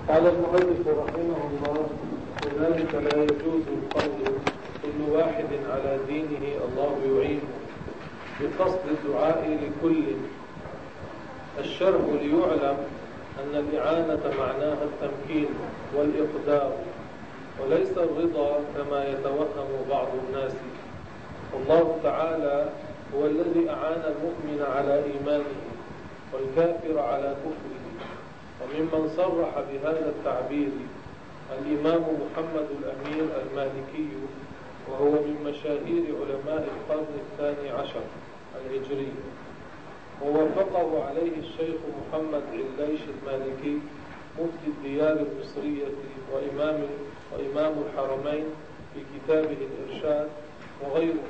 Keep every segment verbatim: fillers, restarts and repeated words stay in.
قال المؤلف رحمه الله: وذلك لا يجوز القول كل واحد على دينه الله يعينه بقصد الدعاء لكل. الشرح ليعلم أن الإعانة معناها التمكين والإقدار وليس الرضا كما يتوهم بعض الناس. الله تعالى هو الذي أعان المؤمن على إيمانه والكافر على كفره. وممن صرح بهذا التعبير الإمام محمد الأمير المالكي، وهو من مشاهير علماء القرن الثاني عشر الهجري، ووافقه عليه الشيخ محمد عليش المالكي مفتي الديار المصرية وإمام, وإمام الحرمين في كتابه الإرشاد وغيره.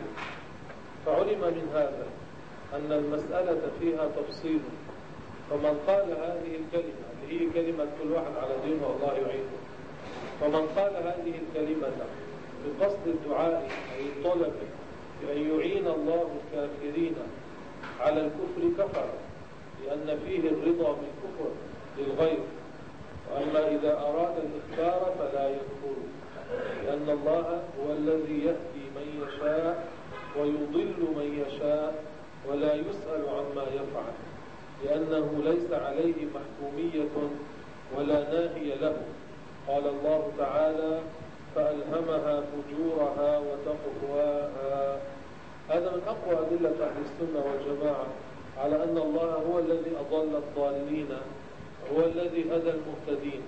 فعلم من هذا أن المسألة فيها تفصيل. فمن قال هذه الكلمة اللي هي كلمة كل واحد على دينه الله يعينه، فمن قال هذه الكلمة بقصد الدعاء أي الطلب بأن يعين الله الكافرين على الكفر كفر، لأن فيه الرضا بالكفر للغير. وأما إذا أراد الإخبار فلا يكفر، لأن الله هو الذي يهدي من يشاء ويضل من يشاء ولا يسأل عما يفعل، لأنه ليس عليه محكومية ولا ناهي له. قال الله تعالى: فألهمها فجورها وتقواها. هذا من أقوى أدلة أهل السنة والجماعة على أن الله هو الذي أضل الضالين، هو الذي هدى المهتدين.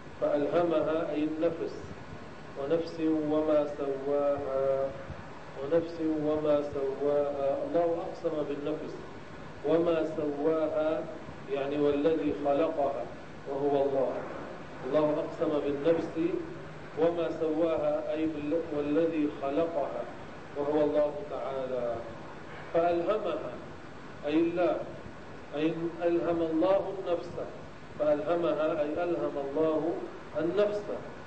فألهمها أي النفس، ونفس وما سواها، ونفس وما سواها. الله أقسم بالنفس وما سواها، يعني والذي خلقها وهو الله. الله أقسم بالنفس وما سواها أي والذي خلقها وهو الله تعالى. فألهمها أي الله، أي ألهم الله النفس. فألهمها أي ألهم الله النفس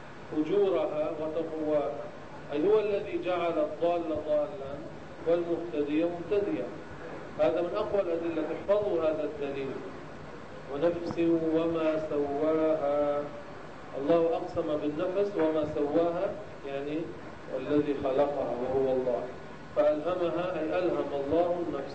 فجورها وتقواها، أي هو الذي جعل الضال ضالا والمهتدي مهتديا. هذا من أقوى الأدلة، احفظوا هذا الدليل. ونفس وما سواها، الله أقسم بالنفس وما سواها يعني والذي خلقها وهو الله. فألهمها أي ألهم الله النفس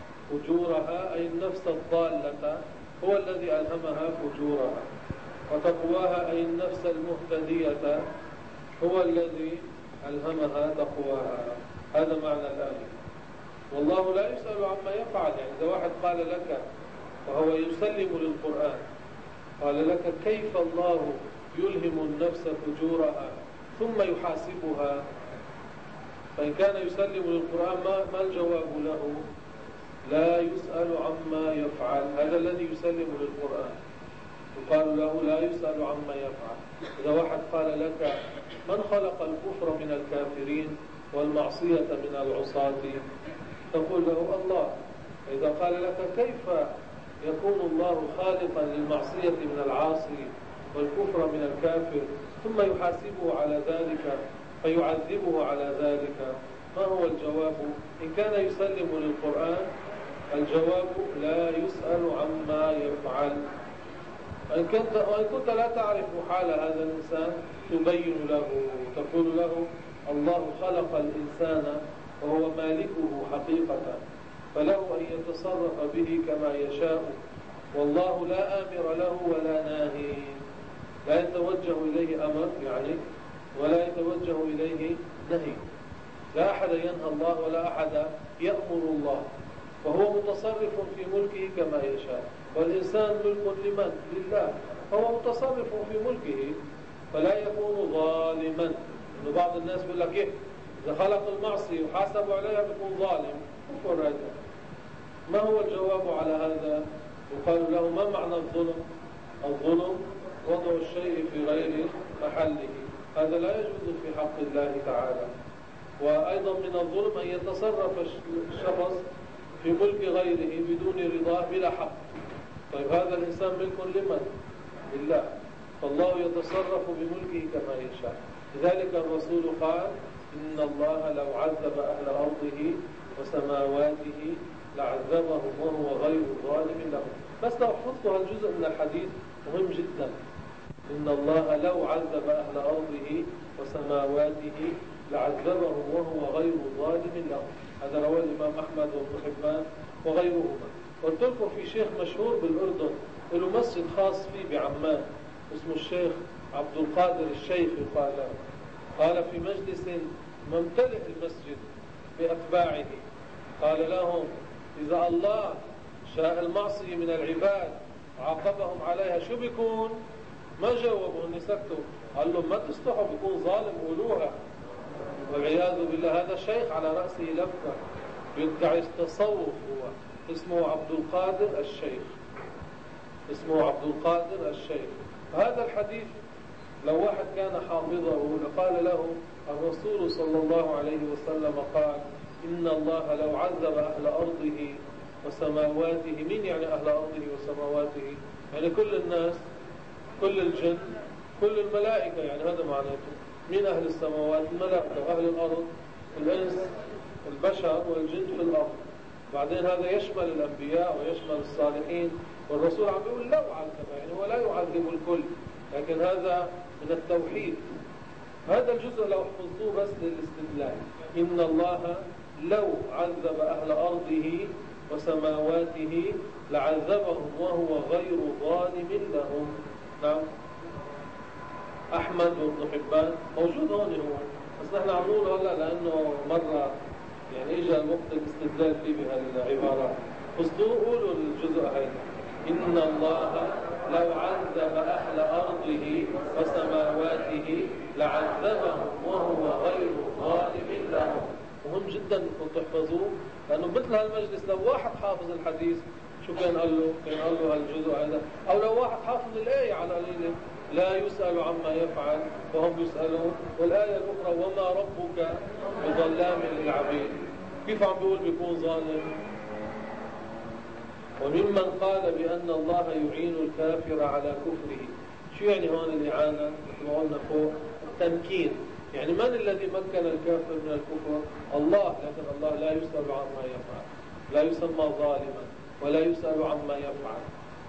فجورها أي النفس الضالة هو الذي ألهمها فجورها، وتقواها أي النفس المهتدية هو الذي ألهمها تقواها. هذا معنى الآية. والله لا يسأل عما يفعل. يعني إذا واحد قال لك وهو يسلم للقرآن، قال لك: كيف الله يلهم النفس فجورها ثم يحاسبها؟ فإن كان يسلم للقرآن ما الجواب له؟ لا يسأل عما يفعل. هذا الذي يسلم للقرآن يقال له لا يسأل عما يفعل. إذا واحد قال لك: من خلق الكفر من الكافرين والمعصية من العصاة؟ تقول له: الله. إذا قال لك: كيف يكون الله خالقا للمعصية من العاصي والكفر من الكافر ثم يحاسبه على ذلك فيعذبه على ذلك؟ ما هو الجواب؟ إن كان يسلم للقرآن الجواب: لا يسأل عما يفعل. وإن كنت, وإن كنت لا تعرف حال هذا الإنسان تبين له، تقول له: الله خلق الإنسان وهو مالكه حقيقة، فله أن يتصرف به كما يشاء، والله لا آمر له ولا ناهي. لا يتوجه إليه أمر يعني ولا يتوجه إليه نهي. لا أحد ينهى الله ولا أحد يأمر الله، وهو متصرف في ملكه كما يشاء. والإنسان ملك لمن؟ لله، فهو متصرف في ملكه فلا يكون ظالما. إنه بعض الناس يقول لك: إيه إذا خلق المعصية وحاسب عليها بيكون ظالم؟ كفر هذا. ما هو الجواب على هذا؟ يقال له: ما معنى الظلم؟ الظلم وضع الشيء في غير محله. هذا لا يجوز في حق الله تعالى. وأيضا من الظلم أن يتصرف الشخص في ملك غيره بدون رضاه بلا حق. طيب هذا الإنسان ملك لمن؟ لله، فالله يتصرف بملكه كما يشاء. لذلك الرسول قال: إن الله لو عذب أهل أرضه وسماواته لعذبهم وهو غير ظالم لهم. بس لو حفظت هالجزء من الحديث مهم جدا. إن الله لو عذب أهل أرضه وسماواته لعذبهم وهو غير ظالم لهم. هذا رواه الإمام أحمد وابن حبان وغيرهما. قلت لكم في شيخ مشهور بالأردن له مسجد خاص فيه بعمان اسمه الشيخ عبد القادر الشيخ، قال قال في مجلس ممتلئ المسجد بأتباعه قال لهم: إذا الله شاء المعصية من العباد عاقبهم عليها شو بيكون؟ ما جاوبوا، اني سكتوا. قال لهم: ما تستحوا، بيكون ظالم قولوها. والعياذ بالله. هذا شيخ على رأسه لفة يدعي التصوف، هو اسمه عبد القادر الشيخ، اسمه عبد القادر الشيخ. هذا الحديث لو واحد كان حافظه لقال له: الرسول صلى الله عليه وسلم قال: إن الله لو عذب أهل أرضه وسماواته. مين يعني أهل أرضه وسماواته؟ يعني كل الناس، كل الجن، كل الملائكة، يعني هذا معناته. من أهل السماوات؟ الملائكة، وأهل الأرض الإنس البشر والجن في الأرض. بعدين هذا يشمل الأنبياء ويشمل الصالحين، والرسول عم يقول لو عذب، يعني هو لا يعذب الكل، لكن هذا من التوحيد. هذا الجزء لو حفظوه بس للاستدلال: إن الله لو عذب أهل أرضه وسماواته لعذبهم وهو غير ظالم لهم. نعم. أحمد وابن حبان موجود هون هو، بس نحن عم نقول هلا لأنه مرة يعني إجا الوقت الاستدلال فيه بهالعبارات. فصلوا قولوا الجزء هذا: إن الله لو عذب أهل أرضه وسماواته لعذبهم وهو غير ظالم لهم. مهم جدا أنكم تحفظوه، لأنه مثل هالمجلس لو واحد حافظ الحديث شو كان قال له؟ كان قال له هالجزء هذا. أو لو واحد حافظ الآية على قليله: لا يسأل عما يفعل وهم يسألون، والآية الأخرى: وما ربك بظلام للعبيد. كيف عم بيقول بيكون ظالم؟ وممن قال بأن الله يعين الكافر على كفره. شو يعني هون الإعانة؟ مثل ما قلنا فوق، التمكين. يعني من الذي مكن الكافر من الكفر؟ الله، لكن الله لا يسأل عما يفعل، لا يسمى ظالما ولا يسأل عما يفعل.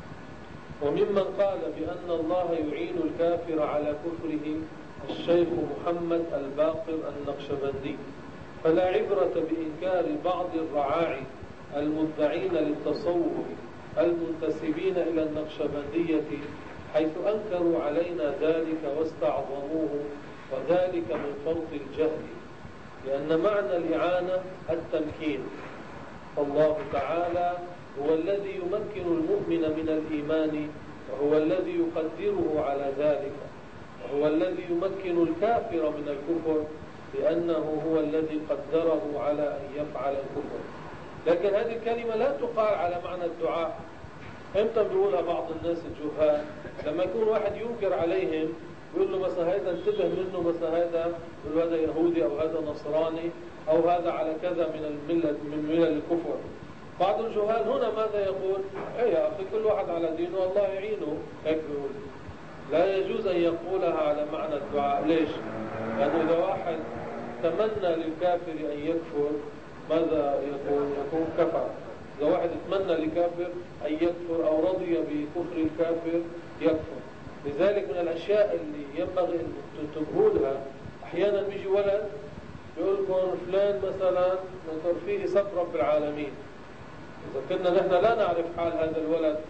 وممن قال بأن الله يعين الكافر على كفره الشيخ محمد الباقر النقشبندي. فلا عبرة بإنكار بعض الرعاعي المدعين للتصوف المنتسبين إلى النقشبندية حيث أنكروا علينا ذلك واستعظموه، وذلك من فرط الجهل، لأن معنى الإعانة التمكين. فالله تعالى هو الذي يمكن المؤمن من الإيمان، وهو الذي يقدره على ذلك، وهو الذي يمكن الكافر من الكفر، لأنه هو الذي قدره على أن يفعل الكفر. لكن هذه الكلمة لا تقال على معنى الدعاء. امتى بيقولها بعض الناس الجهال؟ لما يكون واحد ينكر عليهم يقول له مثلا هذا انتبه منه، مثلا هذا يقول هذا يهودي أو هذا نصراني أو هذا على كذا من الملة من ملل الكفر. بعض الجهال هنا ماذا يقول؟ ايه يا أخي كل واحد على دينه الله يعينه، هيك بيقول. لا يجوز أن يقولها على معنى الدعاء. ليش؟ لأنه إذا واحد تمنى للكافر أن يكفر ماذا يكون؟ يكون كفر. إذا واحد يتمنى لكافر أن يكفر أو رضي بكفر الكافر يكفر. لذلك من الأشياء اللي ينبغي أن تنتبهوا لها، أحيانا بيجي ولد يقول لكم فلان مثلا فيه سب رب العالمين. إذا كنا نحن لا نعرف حال هذا الولد،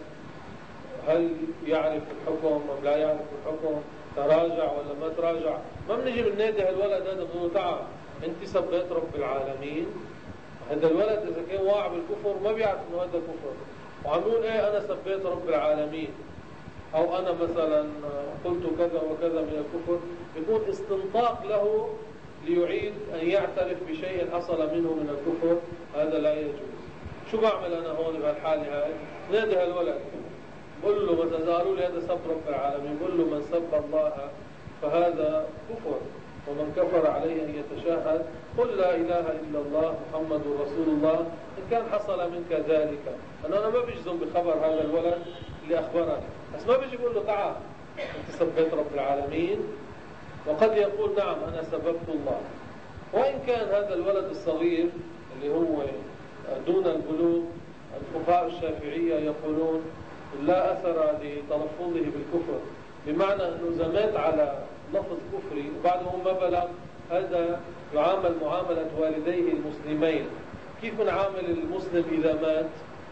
هل يعرف الحكم أم لا يعرف الحكم، تراجع ولا ما تراجع، ما بنجي بننادي هالولد هذا بنقول تعال أنت سبيت رب العالمين. هذا الولد إذا كان واعي بالكفر ما بيعرف إنه هذا كفر، وعم يقول إيه أنا سبيت رب العالمين أو أنا مثلا قلت كذا وكذا من الكفر، يكون استنطاق له ليعيد أن يعترف بشيء حصل منه من الكفر. هذا لا يجوز. شو بعمل أنا هون بهالحالة هاي؟ نادي هالولد بقول له مثلا قالوا لي هذا سب رب العالمين، بقول له من سب الله فهذا كفر، ومن كفر عليه أن يتشهد قل لا إله إلا الله محمد رسول الله إن كان حصل منك ذلك. أنا أنا ما بجزم بخبر هذا الولد اللي أخبرني، بس ما بيجي بقول له تعال أنت سبيت رب العالمين، وقد يقول نعم أنا سببت الله. وإن كان هذا الولد الصغير اللي هو دون البلوغ، الفقهاء الشافعية يقولون لا أثر لتلفظه بالكفر، بمعنى أنه إذا مات على لفظ كفري وبعدهم ما بلغ، هذا يعامل معاملة والديه المسلمين. كيف نعامل المسلم إذا مات؟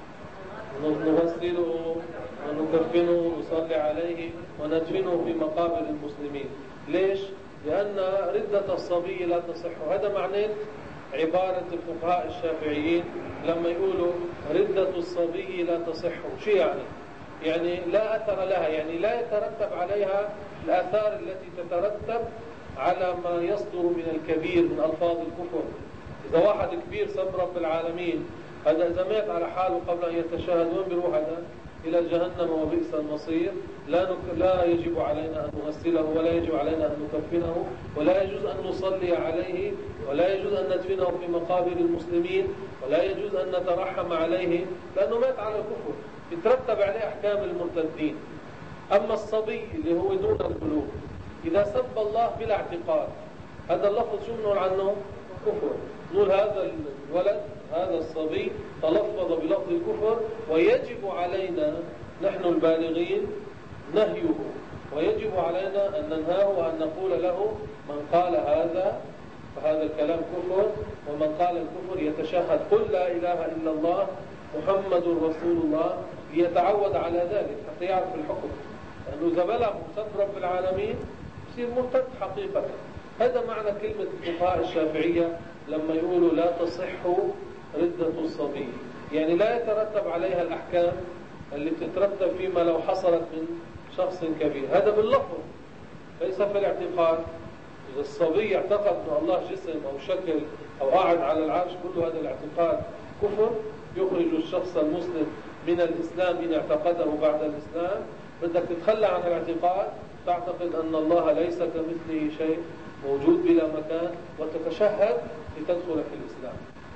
نغسله ونكفنه ونصلي عليه وندفنه في مقابر المسلمين. ليش؟ لأن ردة الصبي لا تصح. هذا معنى عبارة الفقهاء الشافعيين لما يقولوا ردة الصبي لا تصح. شو يعني؟ يعني لا أثر لها، يعني لا يترتب عليها الآثار التي تترتب على ما يصدر من الكبير من ألفاظ الكفر. إذا واحد كبير سب رب العالمين، هذا إذا مات على حاله قبل أن يتشهد وين بيروح هذا؟ إلى جهنم وبئس المصير. لا نك... لا يجب علينا أن نغسله، ولا يجب علينا أن نكفنه، ولا يجوز أن نصلي عليه، ولا يجوز أن ندفنه في مقابر المسلمين، ولا يجوز أن نترحم عليه، لأنه مات على الكفر يترتب عليه أحكام المرتدين. أما الصبي اللي هو دون البلوغ إذا سب الله بلا اعتقاد، هذا اللفظ شو بنقول عنه؟ كفر. نقول هذا الولد هذا الصبي تلفظ بلفظ الكفر، ويجب علينا نحن البالغين نهيه، ويجب علينا أن ننهاه وأن نقول له من قال هذا فهذا الكلام كفر، ومن قال الكفر يتشهد قل لا إله إلا الله محمد رسول الله، ليتعود على ذلك حتى يعرف الحكم. لأنه إذا بلغ سب رب العالمين يصير مرتد حقيقة. هذا معنى كلمة الفقهاء الشافعية لما يقولوا لا تصح ردة الصبي، يعني لا يترتب عليها الأحكام اللي بتترتب فيما لو حصلت من شخص كبير. هذا باللفظ ليس في الاعتقاد. إذا الصبي يعتقد أن الله جسم أو شكل أو قاعد على العرش، كل هذا الاعتقاد كفر يخرج الشخص المسلم من الإسلام إن اعتقده بعد الإسلام. بدك تتخلى عن الاعتقاد، تعتقد أن الله ليس كمثله شيء، موجود بلا مكان، وتتشهد لتدخل في الإسلام.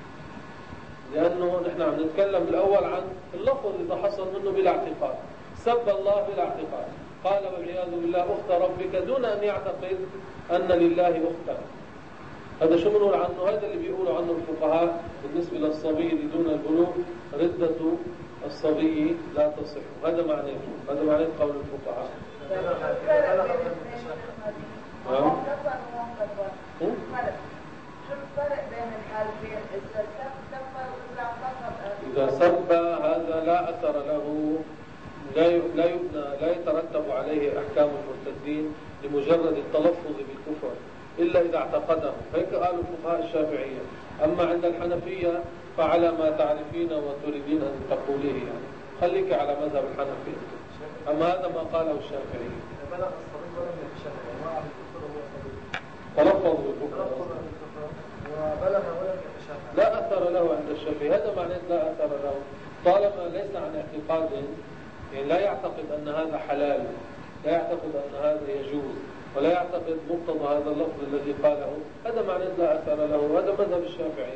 لأنه نحن عم نتكلم بالأول عن اللفظ إذا حصل منه بلا اعتقاد. سب الله بلا اعتقاد، قال والعياذ بالله أخت ربك دون أن يعتقد أن لله أختا. هذا شو بنقول عنه؟ هذا اللي بيقولوا عنه الفقهاء بالنسبة للصبي اللي دون البلوغ ردة الصبي لا تصح. هذا معنى هذا معنى قول الفقهاء. نعم. إذا سب هذا لا أثر له، لا لا يبنى لا يترتب عليه أحكام المرتدين لمجرد التلفظ بالكفر إلا إذا اعتقده. هيك قالوا الفقهاء الشافعية. أما عند الحنفية فعلى ما تعرفين وتريدين أن تقوليه، يعني خليك على مذهب الحنفية. أما هذا ما قاله الشافعي. تلفظ بالكفر وبلغ ولم يتشهد لا أثر له عند الشافعي. هذا معناه لا أثر له طالما ليس عن اعتقاد، يعني لا يعتقد أن هذا حلال، لا يعتقد أن هذا يجوز، ولا يعتقد مقتضى هذا اللفظ الذي قاله. هذا معناه لا أثر له، وهذا مذهب الشافعي.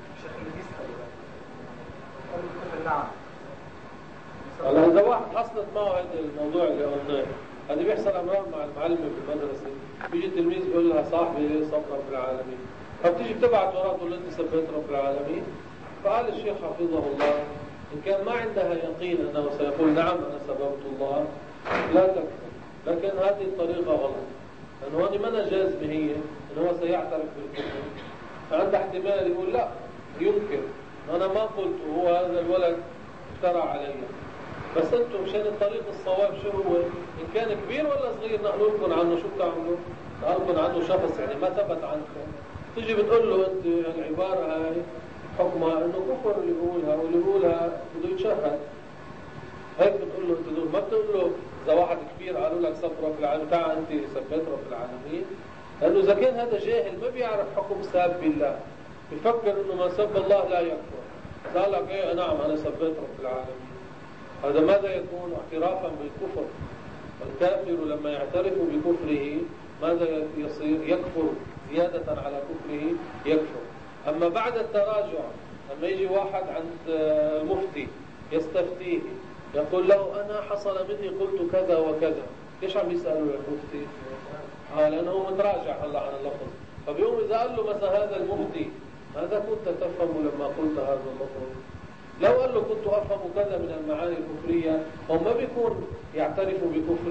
هلا إذا واحد حصلت معه هذا الموضوع اللي قلناه، هذا بيحصل أمرار مع المعلمة في المدرسة، بيجي التلميذ بيقول لها صاحبي سب رب العالمين، فبتيجي بتبعت وراه تقول له أنت سبيت رب العالمين. فقال الشيخ حفظه الله إن كان ما عندها يقين أنه سيقول نعم أنا سببت الله لا تكفر، لكن هذه الطريقة غلط، لأنه هذه ما جازمة هي أنه هو سيعترف بالكفر. فعند احتمال يقول لا ينكر أنا ما قلت، هو هذا الولد افترى علي. بس انتم مشان الطريق الصواب شو هو؟ إن كان كبير ولا صغير نقول لكم عنه شو بتعملوا؟ نقول لكم عنه شخص يعني ما ثبت عنكم، تيجي بتقول له أنت العبارة هاي حكمها إنه كفر اللي بيقولها، واللي بيقولها بده يتشهد. هيك بتقول له أنت دول، ما بتقول له إذا واحد كبير قالوا لك سب رب العالمين تعال أنت سبيت رب العالمين، لأنه إذا كان هذا جاهل ما بيعرف حكم ساب بالله، بفكر إنه ما سب الله لا يكفر، قال لك إيه نعم أنا سبيت رب العالمين، هذا ماذا يكون؟ اعترافا بالكفر. الكافر لما يعترف بكفره ماذا يصير؟ يكفر زيادة على كفره، يكفر. أما بعد التراجع لما يجي واحد عند المفتي يستفتيه يقول له أنا حصل مني قلت كذا وكذا، ليش عم يسألوا المفتي؟ آه لأنه متراجع هلا عن اللفظ. فبيقوم إذا قال له مثلا هذا المفتي ماذا كنت تفهم لما قلت هذا اللفظ؟ لو قال له كنت أفهم كذا من المعاني الكفرية، هو ما بيكون يعترف بكفره،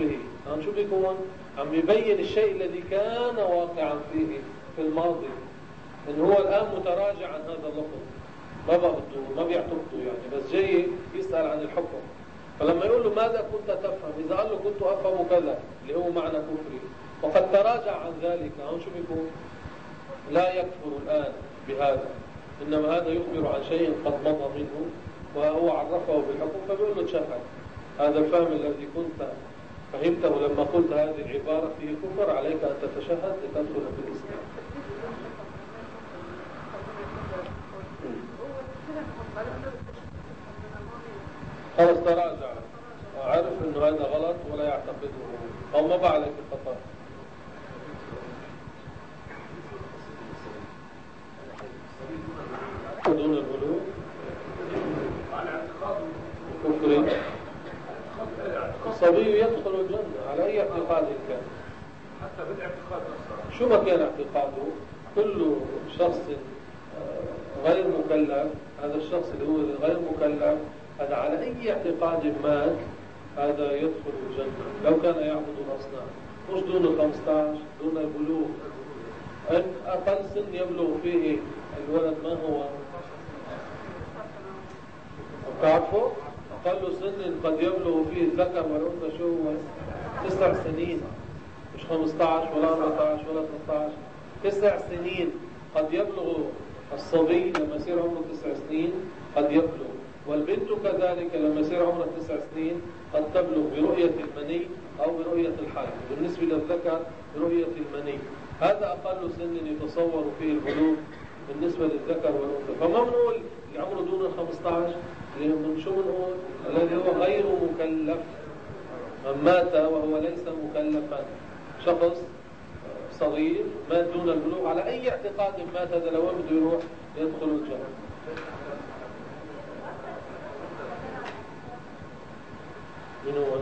هون شو بيكون؟ عم يبين الشيء الذي كان واقعا فيه في الماضي، إن هو الآن متراجع عن هذا اللفظ، ما بده ما بيعتقده يعني، بس جاي يسأل عن الحكم. فلما يقول له ماذا كنت تفهم، إذا قال له كنت أفهم كذا اللي هو معنى كفري وقد تراجع عن ذلك، هون شو بيكون؟ لا يكفر الآن بهذا، إنما هذا يخبر عن شيء قد مضى منه وهو عرفه بالحكم، فبيقول له تشهد. هذا الفهم الذي كنت فهمته لما قلت هذه العبارة فيه كفر، عليك أن تتشهد لتدخل في الإسلام. خلاص تراجع وعرف انه هذا غلط ولا يعتقده او ما بقى عليك الخطأ. دون البلوغ كفر، الصبي يدخل الجنة على اي اعتقاد كان، حتى بالاعتقاد شو ما كان اعتقاده. كل شخص غير مكلف، هذا الشخص اللي هو غير مكلف هذا على أي اعتقاد مات هذا يدخل الجنة لو كان يعبد الأصنام، مش دون الخمسة عشر، دون البلوغ. أقل سن يبلغ فيه الولد ما هو؟ تعرفوا؟ أقل سن قد يبلغ فيه الذكر والأنثى شو هو؟ تسع سنين، مش خمسة عشر ولا أربعة عشر ولا ثلاثة عشر، تسع سنين قد يبلغ الصبي لما يصير عمره تسع سنين قد يبلغ، والبنت كذلك لما يصير عمرها تسع سنين قد تبلغ برؤية المني أو برؤية الحيض. بالنسبة للذكر برؤية المني، هذا أقل سن يتصور فيه البلوغ بالنسبة للذكر والأنثى. فما بنقول اللي عمره دون الخمسة عشر، اللي من شو بنقول؟ الذي هو غير مكلف، من مات وهو ليس مكلفا، شخص صغير مات دون البلوغ على أي اعتقاد مات، هذا لو بده يروح يدخل الجنة. من هو؟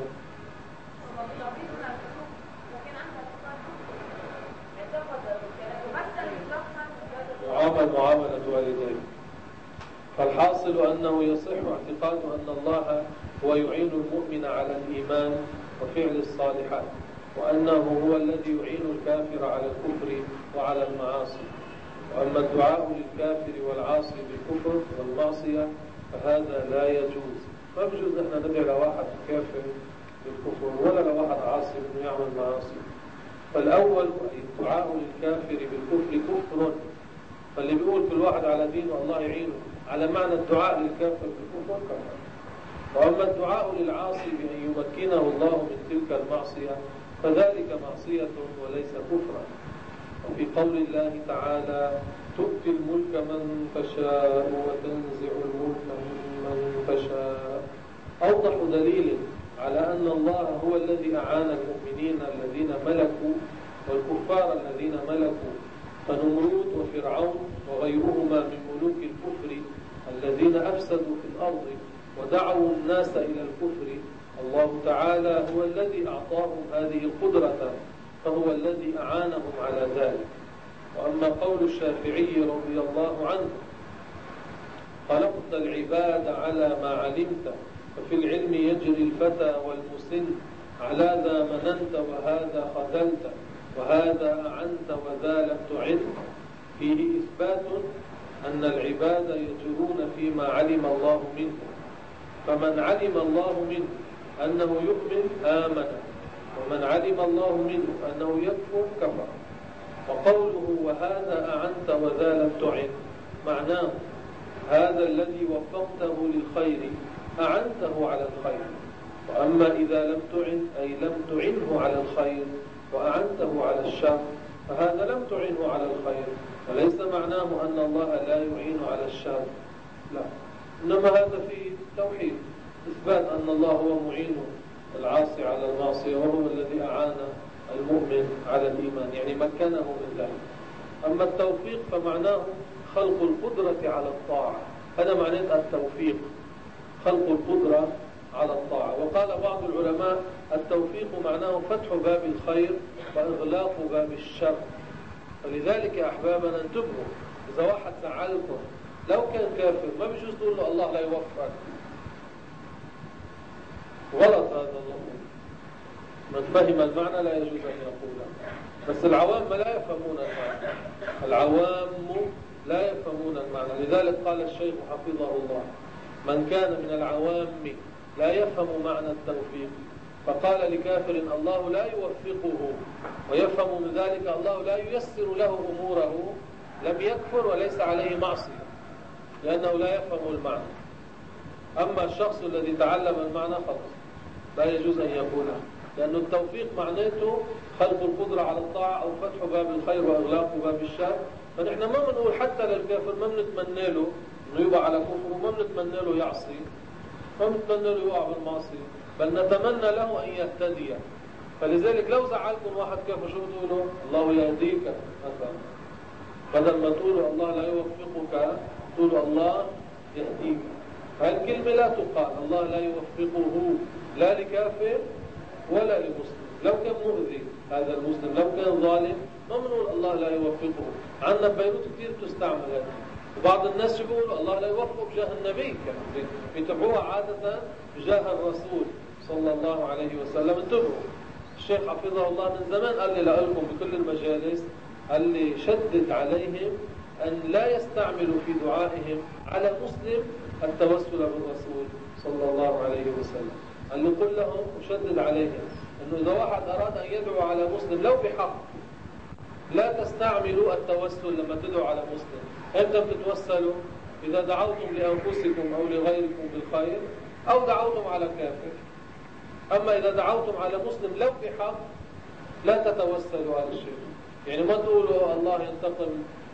معامل معاملة والديه. فالحاصل أنه يصح اعتقاد أن الله هو يعين المؤمن على الإيمان وفعل الصالحات، وأنه هو الذي يعين الكافر على الكفر وعلى المعاصي. وأما الدعاء للكافر والعاصي بالكفر والمعصية فهذا لا يجوز. ما بجوز نحن ندعي لواحد كافر بالكفر ولا لواحد عاصي انه يعمل معاصي. فالأول الدعاء للكافر بالكفر كفر، فاللي بيقول كل واحد على دينه الله يعينه على معنى الدعاء للكافر بالكفر كفر. وأما الدعاء للعاصي بأن يمكنه الله من تلك المعصية فذلك معصية وليس كفرا. وفي قول الله تعالى تؤتي الملك من تشاء وتنزع الملك ممن تشاء، أوضح دليل على أن الله هو الذي أعان المؤمنين الذين ملكوا والكفار الذين ملكوا، فنمرود وفرعون وغيرهما من ملوك الكفر الذين أفسدوا في الأرض ودعوا الناس إلى الكفر. الله تعالى هو الذي أعطاهم هذه القدرة، فهو الذي أعانهم على ذلك. وأما قول الشافعي رضي الله عنه خلقت العباد على ما علمت، ففي العلم يجري الفتى والمسن، على ذا مننت وهذا خذلت، وهذا أعنت وذا لم تعن، فيه إثبات أن العباد يجرون فيما علم الله منه، فمن علم الله منه أنه يؤمن آمن، ومن علم الله منه أنه يكفر كفر. وقوله وهذا أعنت وذا لم تعن معناه هذا الذي وفقته للخير أعنته على الخير، وأما إذا لم تعن أي لم تعنه على الخير وأعنته على الشر فهذا لم تعنه على الخير، وليس معناه أن الله لا يعين على الشر، لا، إنما هذا فيه توحيد، إثبات أن الله هو معين العاصي على المعصية وهو الذي أعان المؤمن على الإيمان، يعني مكنه من ذلك. أما التوفيق فمعناه خلق القدرة على الطاعة، هذا معناه التوفيق، خلق القدرة على الطاعة. وقال بعض العلماء التوفيق معناه فتح باب الخير وإغلاق باب الشر. فلذلك يا أحبابنا انتبهوا، إذا واحد زعلكم لو كان كافر ما بيجوز تقول له الله لا يوفقك، غلط هذا الظن. من فهم المعنى لا يجوز أن يقوله. بس العوام لا يفهمون المعنى، العوام لا يفهمون المعنى. لذلك قال الشيخ حفظه الله: من كان من العوام لا يفهم معنى التوفيق فقال لكافر الله لا يوفقه، ويفهم من ذلك الله لا ييسر له أموره، لم يكفر وليس عليه معصية، لأنه لا يفهم المعنى. أما الشخص الذي تعلم المعنى خلاص لا يجوز أن يقوله، لأن التوفيق معناته خلق القدرة على الطاعة أو فتح باب الخير وإغلاق باب الشر. فنحن ما بنقول حتى للكافر ما بنتمنى له إنه يبقى على كفر، وما بنتمنى له يعصي، ما بنتمنى له يقع بالمعصية، بل نتمنى له أن يهتدي. فلذلك لو زعلكم واحد كافر شو بتقولوا؟ الله يهديك مثلا، بدل ما تقولوا الله لا يوفقك تقولوا الله يهديك. فالكلمة لا تقال، الله لا يوفقه لا لكافر ولا لمسلم. لو كان مؤذي هذا المسلم، لو كان ظالم، ما بنقول الله لا يوفقه. عندنا ببيروت كثير بتستعمل هذه، وبعض الناس يقولوا الله لا يوفق بجاه النبي، بيتبعوها عادة بجاه الرسول صلى الله عليه وسلم. انتبهوا، الشيخ حفظه الله من زمان قال لي لألكم بكل المجالس، قال لي شدد عليهم أن لا يستعملوا في دعائهم على مسلم التوسل بالرسول صلى الله عليه وسلم. قال لي قل لهم وشدد عليهم أنه إذا واحد أراد أن يدعو على مسلم لو بحق لا تستعملوا التوسل لما تدعو على مسلم. أنتم بتتوسلوا إذا دعوتم لأنفسكم أو لغيركم بالخير أو دعوتم على كافر. أما إذا دعوتم على مسلم لو بحق لا تتوسلوا على الشيء. يعني ما تقولوا الله ينتقم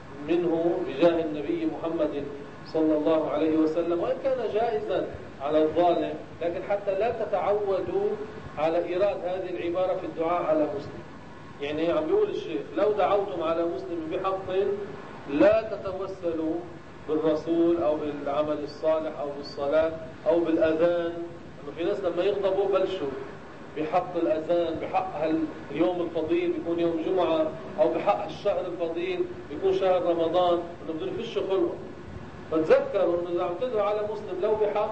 منه بجاه النبي محمد صلى الله عليه وسلم، وإن كان جائزا على الظالم، لكن حتى لا تتعودوا على إيراد هذه العبارة في الدعاء على مسلم. يعني عم بيقول الشيخ لو دعوتم على مسلم بحق لا تتوسلوا بالرسول أو بالعمل الصالح أو بالصلاة أو بالأذان. إنه في ناس لما يغضبوا بلشوا بحق الأذان، بحق اليوم الفضيل بيكون يوم جمعة، أو بحق الشهر الفضيل بيكون شهر رمضان، إنه بدهم يفشوا خلقهم. فتذكروا إنه إذا عم تدعوا على مسلم لو بحق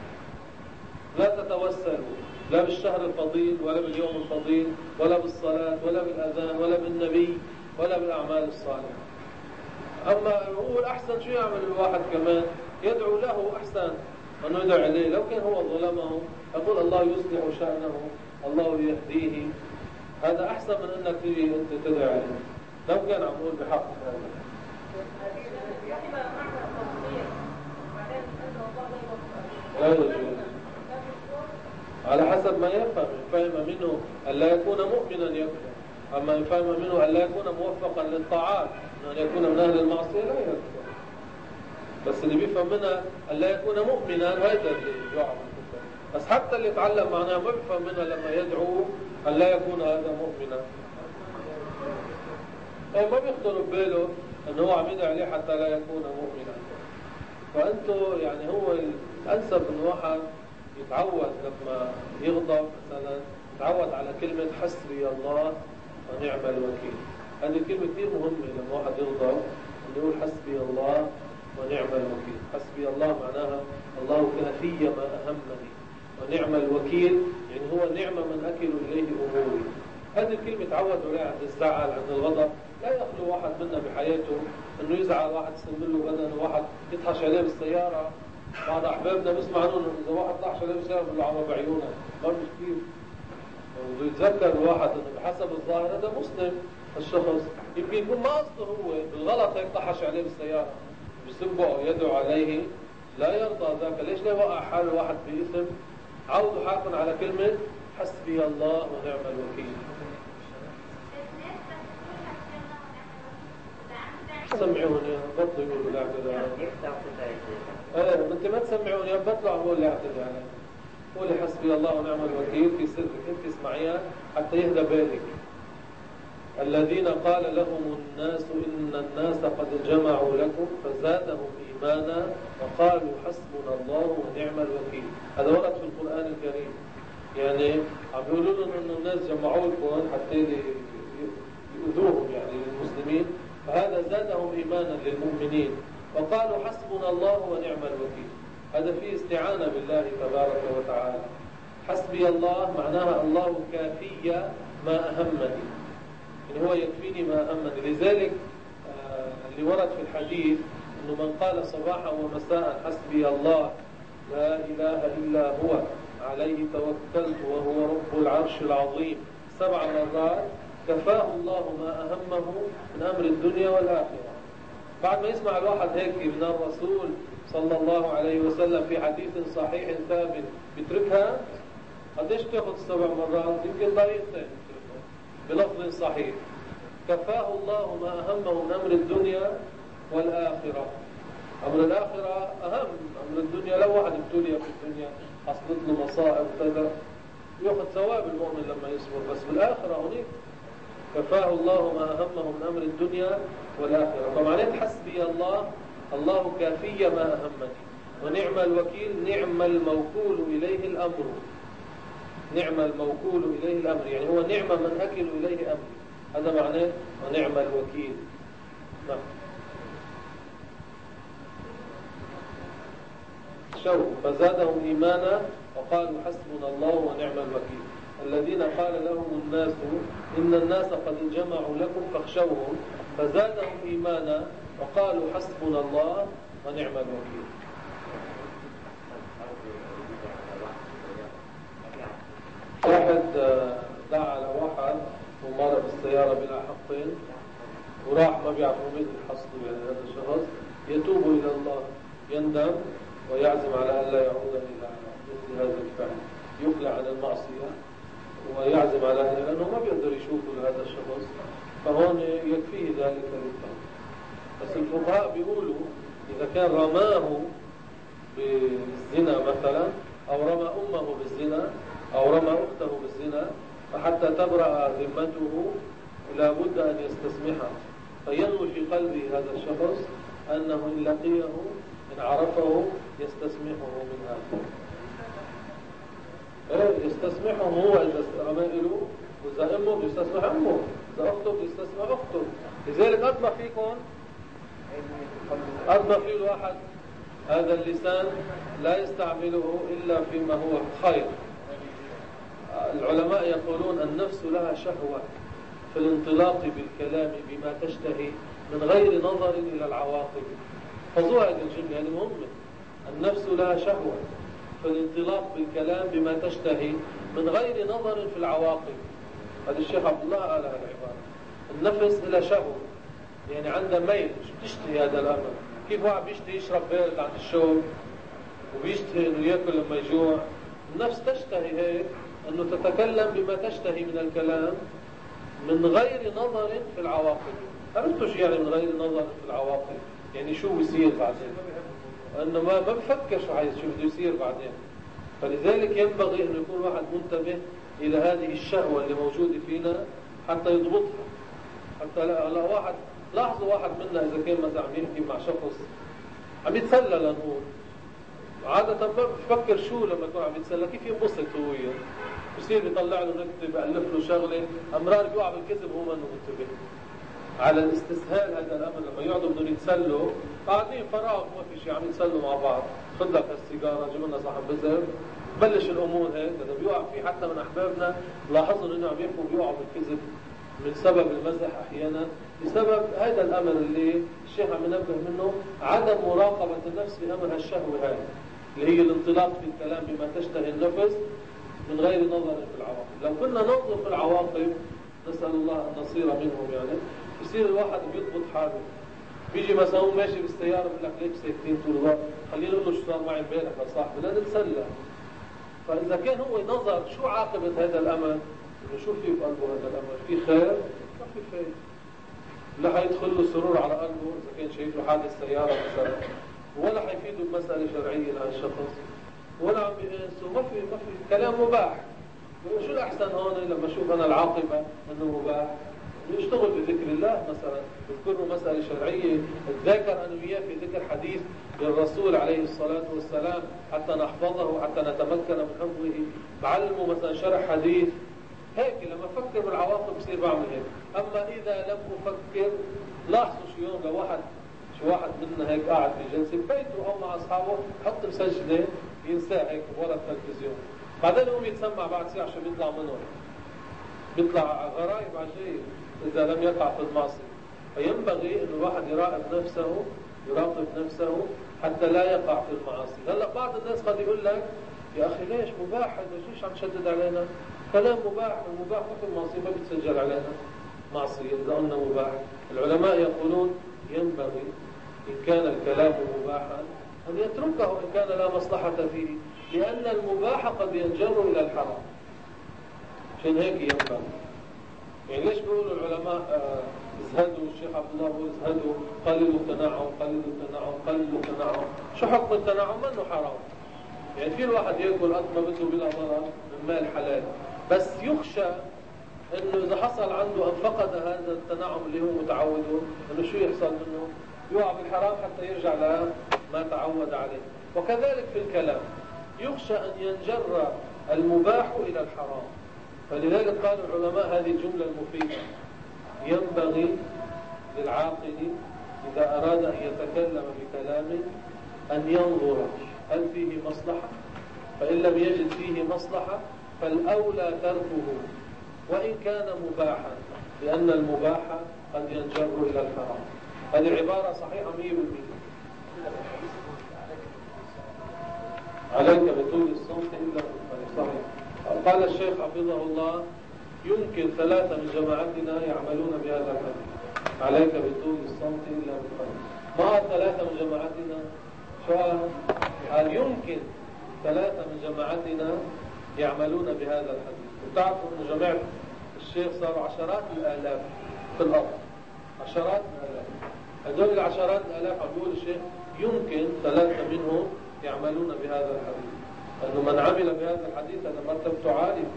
لا تتوسلوا لا بالشهر الفضيل ولا باليوم الفضيل ولا بالصلاة ولا بالأذان ولا بالنبي ولا بالأعمال الصالحة. أما هو الأحسن شو يعمل الواحد كمان؟ يدعو له أحسن أنه يدعو عليه. لو كان هو ظلمه يقول الله يصلح شأنه، الله يهديه، هذا أحسن من أنك تيجي أنت تدعو عليه لو كان عم يقول بحق هذا. لا يجوز على حسب ما يفهم. فهم منه أن لا يكون مؤمنا يكفر، أما يفهم منه أن لا يكون موفقا للطاعات، أن يكون من أهل المعصية لا يكفر. بس اللي بيفهم منها أن لا يكون مؤمنا هذا اللي يقع من الكفر. بس حتى اللي يتعلم معناها ما بيفهم منها لما يدعو أن لا يكون هذا مؤمنا، أي ما بيخطر بباله أنه هو عم يدعي عليه حتى لا يكون مؤمنا. فأنتوا يعني هو الأنسب أن واحد يتعود لما يغضب مثلا يتعود على كلمة حسبي الله ونعم الوكيل. هذه الكلمة كثير مهمة لما واحد يغضب، أن يقول حسبي الله ونعم الوكيل. حسبي الله معناها الله كافي ما أهمني، ونعم الوكيل يعني هو نعمة من أكل إليه أموري. هذه الكلمة تعودوا عليها عند الزعل عند الغضب. لا يخلو واحد منا بحياته أنه يزعل واحد يسمى له بدنه، واحد يطحش عليه بالسيارة. بعض أحبابنا بيسمع عنهم إذا واحد طحش عليه بالسيارة بيقول له عم بعيونك، برضه كثير. ويتذكر الواحد أنه بحسب الظاهر هذا مسلم الشخص، يمكن يكون ما قصده هو بالغلط هيك طحش عليه بالسيارة، بيسبه أو يدعو عليه، لا يرضى ذاك. ليش لا يوقع حال الواحد بإثم؟ عودوا حالكم على كلمة حسبي الله ونعم الوكيل. سمعوني بطلوا يقولوا لا اعتذار. ايه انت ما تسمعوني بطلوا عم بقول لا اعتذار. قولي حسبي الله ونعم الوكيل في سرك انت اسمعيها حتى يهدى بالك. الذين قال لهم الناس ان الناس قد جمعوا لكم فزادهم ايمانا وقالوا حسبنا الله ونعم الوكيل. هذا ورد في القرآن الكريم. يعني عم بيقولوا لهم انه الناس جمعوا لكم حتى يؤذوهم يعني للمسلمين، فهذا زادهم إيمانا للمؤمنين وقالوا حسبنا الله ونعم الوكيل. هذا فيه استعانة بالله تبارك وتعالى. حسبي الله معناها الله كافي ما أهمني، يعني هو يكفيني ما أهمني. لذلك آه اللي ورد في الحديث أنه من قال صباحا ومساء حسبي الله لا إله إلا هو عليه توكلت وهو رب العرش العظيم سبع مرات كفاه الله ما أهمه من أمر الدنيا والآخرة. بعد ما يسمع الواحد هيك من الرسول صلى الله عليه وسلم في حديث صحيح ثابت بيتركها، قديش تاخذ السبع مرات؟ يمكن دقيقتين بلفظ صحيح. كفاه الله ما أهمه من أمر الدنيا والآخرة. أمر الآخرة أهم. أمر الدنيا لو واحد ابتلي في الدنيا حصلت له مصائب كذا يأخذ ثواب المؤمن لما يصبر، بس بالآخرة هناك كفاه الله ما أهمه من أمر الدنيا والآخرة. فمعنى حسبي الله الله كافي ما أهمني ونعم الوكيل نعم الموكول إليه الأمر. نعم الموكول إليه الأمر يعني هو نعم من أكل إليه أمر، هذا معناه ونعم الوكيل. نعم. شو فزادهم إيمانا وقالوا حسبنا الله ونعم الوكيل. الذين قال لهم الناس إن الناس قد جمعوا لكم فاخشوهم فزادهم إيمانا وقالوا حسبنا الله ونعم الوكيل. واحد دعا على واحد ومر بالسيارة بلا حقين وراح ما بيعرفوا مين يحصلوا يعني هذا الشخص، يتوب إلى الله يندم ويعزم على أن لا يعود إلى مثل هذا الفعل، يقلع عن المعصية ويعزم على أن لأنه ما بيقدر يشوفه لهذا الشخص، فهون يكفيه ذلك للفعل. بس الفقهاء بيقولوا إذا كان رماه بالزنا مثلا أو رمى أمه بالزنا أو رمى أخته بالزنا فحتى تبرأ ذمته لا بد أن يستسمحها، فينوي في قلبه هذا الشخص أنه إن لقيه إن عرفه يستسمحه من هذا. يستسمحه هو إذا رمى له، وإذا أمه يستسمح أمه، إذا أخته يستسمح أخته. لذلك قد ما فيكم قد ما في الواحد هذا اللسان لا يستعمله إلا فيما هو خير. العلماء يقولون النفس لها شهوة في الانطلاق بالكلام بما تشتهي من غير نظر إلى العواقب. فظوها هذه الجملة يعني مهمة. النفس لها شهوة في الانطلاق بالكلام بما تشتهي من غير نظر في العواقب. هذا الشيخ عبد الله قال هذه العبارة. النفس لها شهوة يعني عندها ميل تشتهي هذا الأمر. كيف واحد بيشتهي يشرب بيرد عند الشوب وبيشتهي انه ياكل لما يجوع، النفس تشتهي هيك انه تتكلم بما تشتهي من الكلام من غير نظر في العواقب. عرفتوا شو يعني من غير نظر في العواقب؟ يعني شو بيصير بعدين، انه ما ما بفكر شو عايز شو بده يصير بعدين. فلذلك ينبغي انه يكون واحد منتبه الى هذه الشهوة اللي موجودة فينا حتى يضبطها. حتى لا, لا واحد لاحظوا واحد منا اذا كان مثلا عم يحكي مع شخص عم يتسلى لنقول عادة ما بفكر شو لما يكون عم يتسلى كيف ينبسط هو يعني. بصير بيطلع له نكتة بألف له شغلة، أمرار بيوقع بالكذب هو ما انه منتبه على الاستسهال. هذا الأمر لما يقعدوا بدهم يتسلوا قاعدين فراغ ما في شيء عم يتسلوا مع بعض، خذ لك هالسيجارة جيب لنا صاحب بزر، بلش الأمور هيك. هذا بيوقع فيه حتى من أحبابنا لاحظوا إنه عم يحكوا بيوقعوا بالكذب من سبب المزح أحيانا، بسبب هذا الأمر اللي الشيخ عم ينبه منه عدم مراقبة النفس بأمر هالشهوة هاي اللي هي الانطلاق في الكلام بما تشتهي النفس من غير نظر في العواقب. لو كنا ننظر في العواقب نسأل الله أن نصير منهم يعني يصير الواحد بيضبط حاله. بيجي مثلا هو ماشي بالسيارة بيقول لك ليش ساكتين طول الوقت، خلينا نقول له شو صار معي امبارح يا صاحبي لا نتسلى. فإذا كان هو نظر شو عاقبة هذا الأمر، إنه شو في بقلبه هذا الأمر، في خير ما في خير، لا حيدخل له سرور على قلبه إذا كان شايف له حادث سيارة مثلا، ولا حيفيده بمسألة شرعية لهالشخص، ولا عم بينسوا، ما في ما في كلام مباح. شو الأحسن هون لما أشوف أنا العاقبة إنه مباح؟ يشتغل بذكر الله مثلا، يذكر له مسألة شرعية، نتذاكر أنا وياه في ذكر حديث للرسول عليه الصلاة والسلام حتى نحفظه حتى نتمكن من حفظه، بعلمه مثلا شرح حديث هيك. لما أفكر بالعواقب بصير بعمل هيك. أما إذا لم أفكر، لاحظوا شو يوم لو واحد شو واحد منا هيك قاعد في جلسة بيته أو مع أصحابه حط مسجلة ينساه هيك ورا التلفزيون، بعدين يقوم يتسمع بعد ساعة عشان بيطلع منه، بيطلع غرائب عجيب إذا لم يقع في المعصية. فينبغي إنه الواحد يراقب نفسه، يراقب نفسه حتى لا يقع في المعاصي. هلا بعض الناس قد يقول لك يا أخي ليش مباح هذا، ليش عم تشدد علينا؟ كلام مباح، والمباح مثل معصية ما بتسجل علينا معصية إذا قلنا مباح. العلماء يقولون ينبغي إن كان الكلام مباحا أن يتركه إن كان لا مصلحة فيه، لأن المباح قد ينجر إلى الحرام. عشان هيك ينبغي. يعني ليش بيقولوا العلماء آه ازهدوا، الشيخ عبد الله بيقول ازهدوا، قللوا التنعم، قللوا التنعم، قللوا التنعم. شو حكم التنعم؟ منه حرام. يعني في الواحد ياكل قد ما بده بلا ضرر من مال حلال، بس يخشى انه اذا حصل عنده ان فقد هذا التنعم اللي هو متعوده، انه شو يحصل منه؟ يقع بالحرام حتى يرجع لما تعود عليه. وكذلك في الكلام يخشى ان ينجر المباح الى الحرام. فلذلك قال العلماء هذه الجملة المفيدة: ينبغي للعاقل إذا أراد أن يتكلم بكلام أن ينظر هل فيه مصلحة، فإن لم يجد فيه مصلحة فالأولى تركه وإن كان مباحا، لأن المباح قد ينجر إلى الحرام. هذه العبارة صحيحة مية بالمية. عليك بطول الصمت إلا صحيح. قال الشيخ حفظه الله: يمكن ثلاثة من جماعتنا يعملون بهذا الحديث. عليك بطول الصمت إلا بالخير. ما ثلاثة من جماعتنا؟ شو قال؟ يمكن ثلاثة من جماعتنا يعملون بهذا الحديث. وتعرفوا أن جماعة الشيخ صاروا عشرات الآلاف في الأرض، عشرات الآلاف. هذول العشرات الآلاف عم بيقول الشيخ يمكن ثلاثة منهم يعملون بهذا الحديث. أنه من عمل بهذا الحديث أنا مرتبته عالية.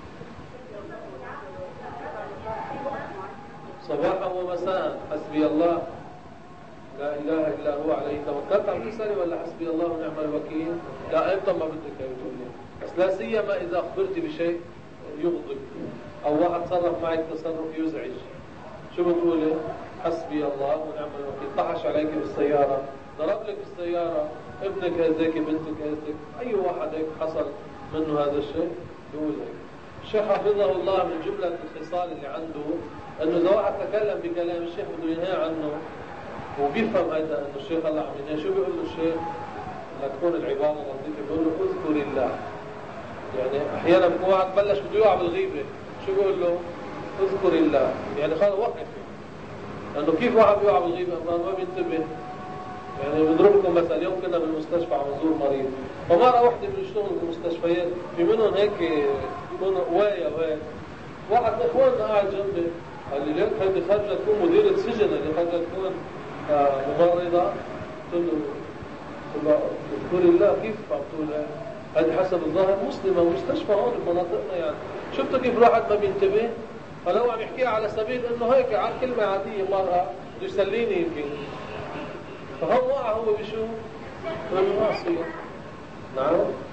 صباحا ومساء حسبي الله لا إله إلا هو عليه توكلت. عم تسألي ولا حسبي الله ونعم الوكيل؟ لا أنت ما بدك تقول لي، بس لا سيما إذا أخبرتي بشيء يغضب أو واحد تصرف معك تصرف يزعج، شو بتقولي؟ حسبي الله ونعم الوكيل. طحش عليك بالسيارة، ضرب لك بالسيارة، ابنك هزك، بنتك هزك، أي واحد هيك حصل منه هذا الشيء يقول هيك. الشيخ حفظه الله من جملة الخصال اللي عنده أنه إذا واحد تكلم بكلام الشيخ بده ينهي عنه وبيفهم هذا أنه الشيخ الله عم ينهي، شو بيقول له الشيخ؟ لتكون العبارة لطيفة، بيقول له اذكر الله. يعني أحيانا بكون واحد بلش بده يقع بالغيبة، شو بيقول له؟ اذكر الله. يعني خلص وقف. لأنه كيف واحد بيقع بالغيبة ما بينتبه. يعني بضرب لكم مثلا اليوم كنا بالمستشفى عم نزور مريض، فمرة واحدة من الشغل بالمستشفيات في منهم هيك يكونوا وايا وهيك، واحد من اخواننا قاعد جنبي قال لي ليك هذه خارجة تكون مديرة سجن، اللي خارجة تكون ممرضة. قلت له اذكر الله. كيف عم تقول هذه؟ حسب الظاهر مسلمة ومستشفى هون بمناطقنا. يعني شفتوا كيف الواحد ما بينتبه؟ فلو عم يحكيها على سبيل انه هيك عن كلمة عادية مرة بده يسليني يمكن، فهو وقع هو بشو؟ بالمعصية. نعم.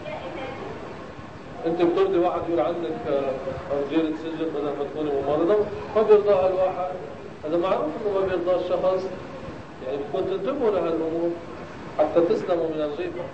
انت بترضي واحد يقول عنك مديرة سجن بدل ما تكوني ممرضة؟ ما بيرضاها الواحد. هذا معروف انه ما بيرضاه الشخص. يعني بدكم تنتبهوا لهالامور حتى تسلموا من الغيبة.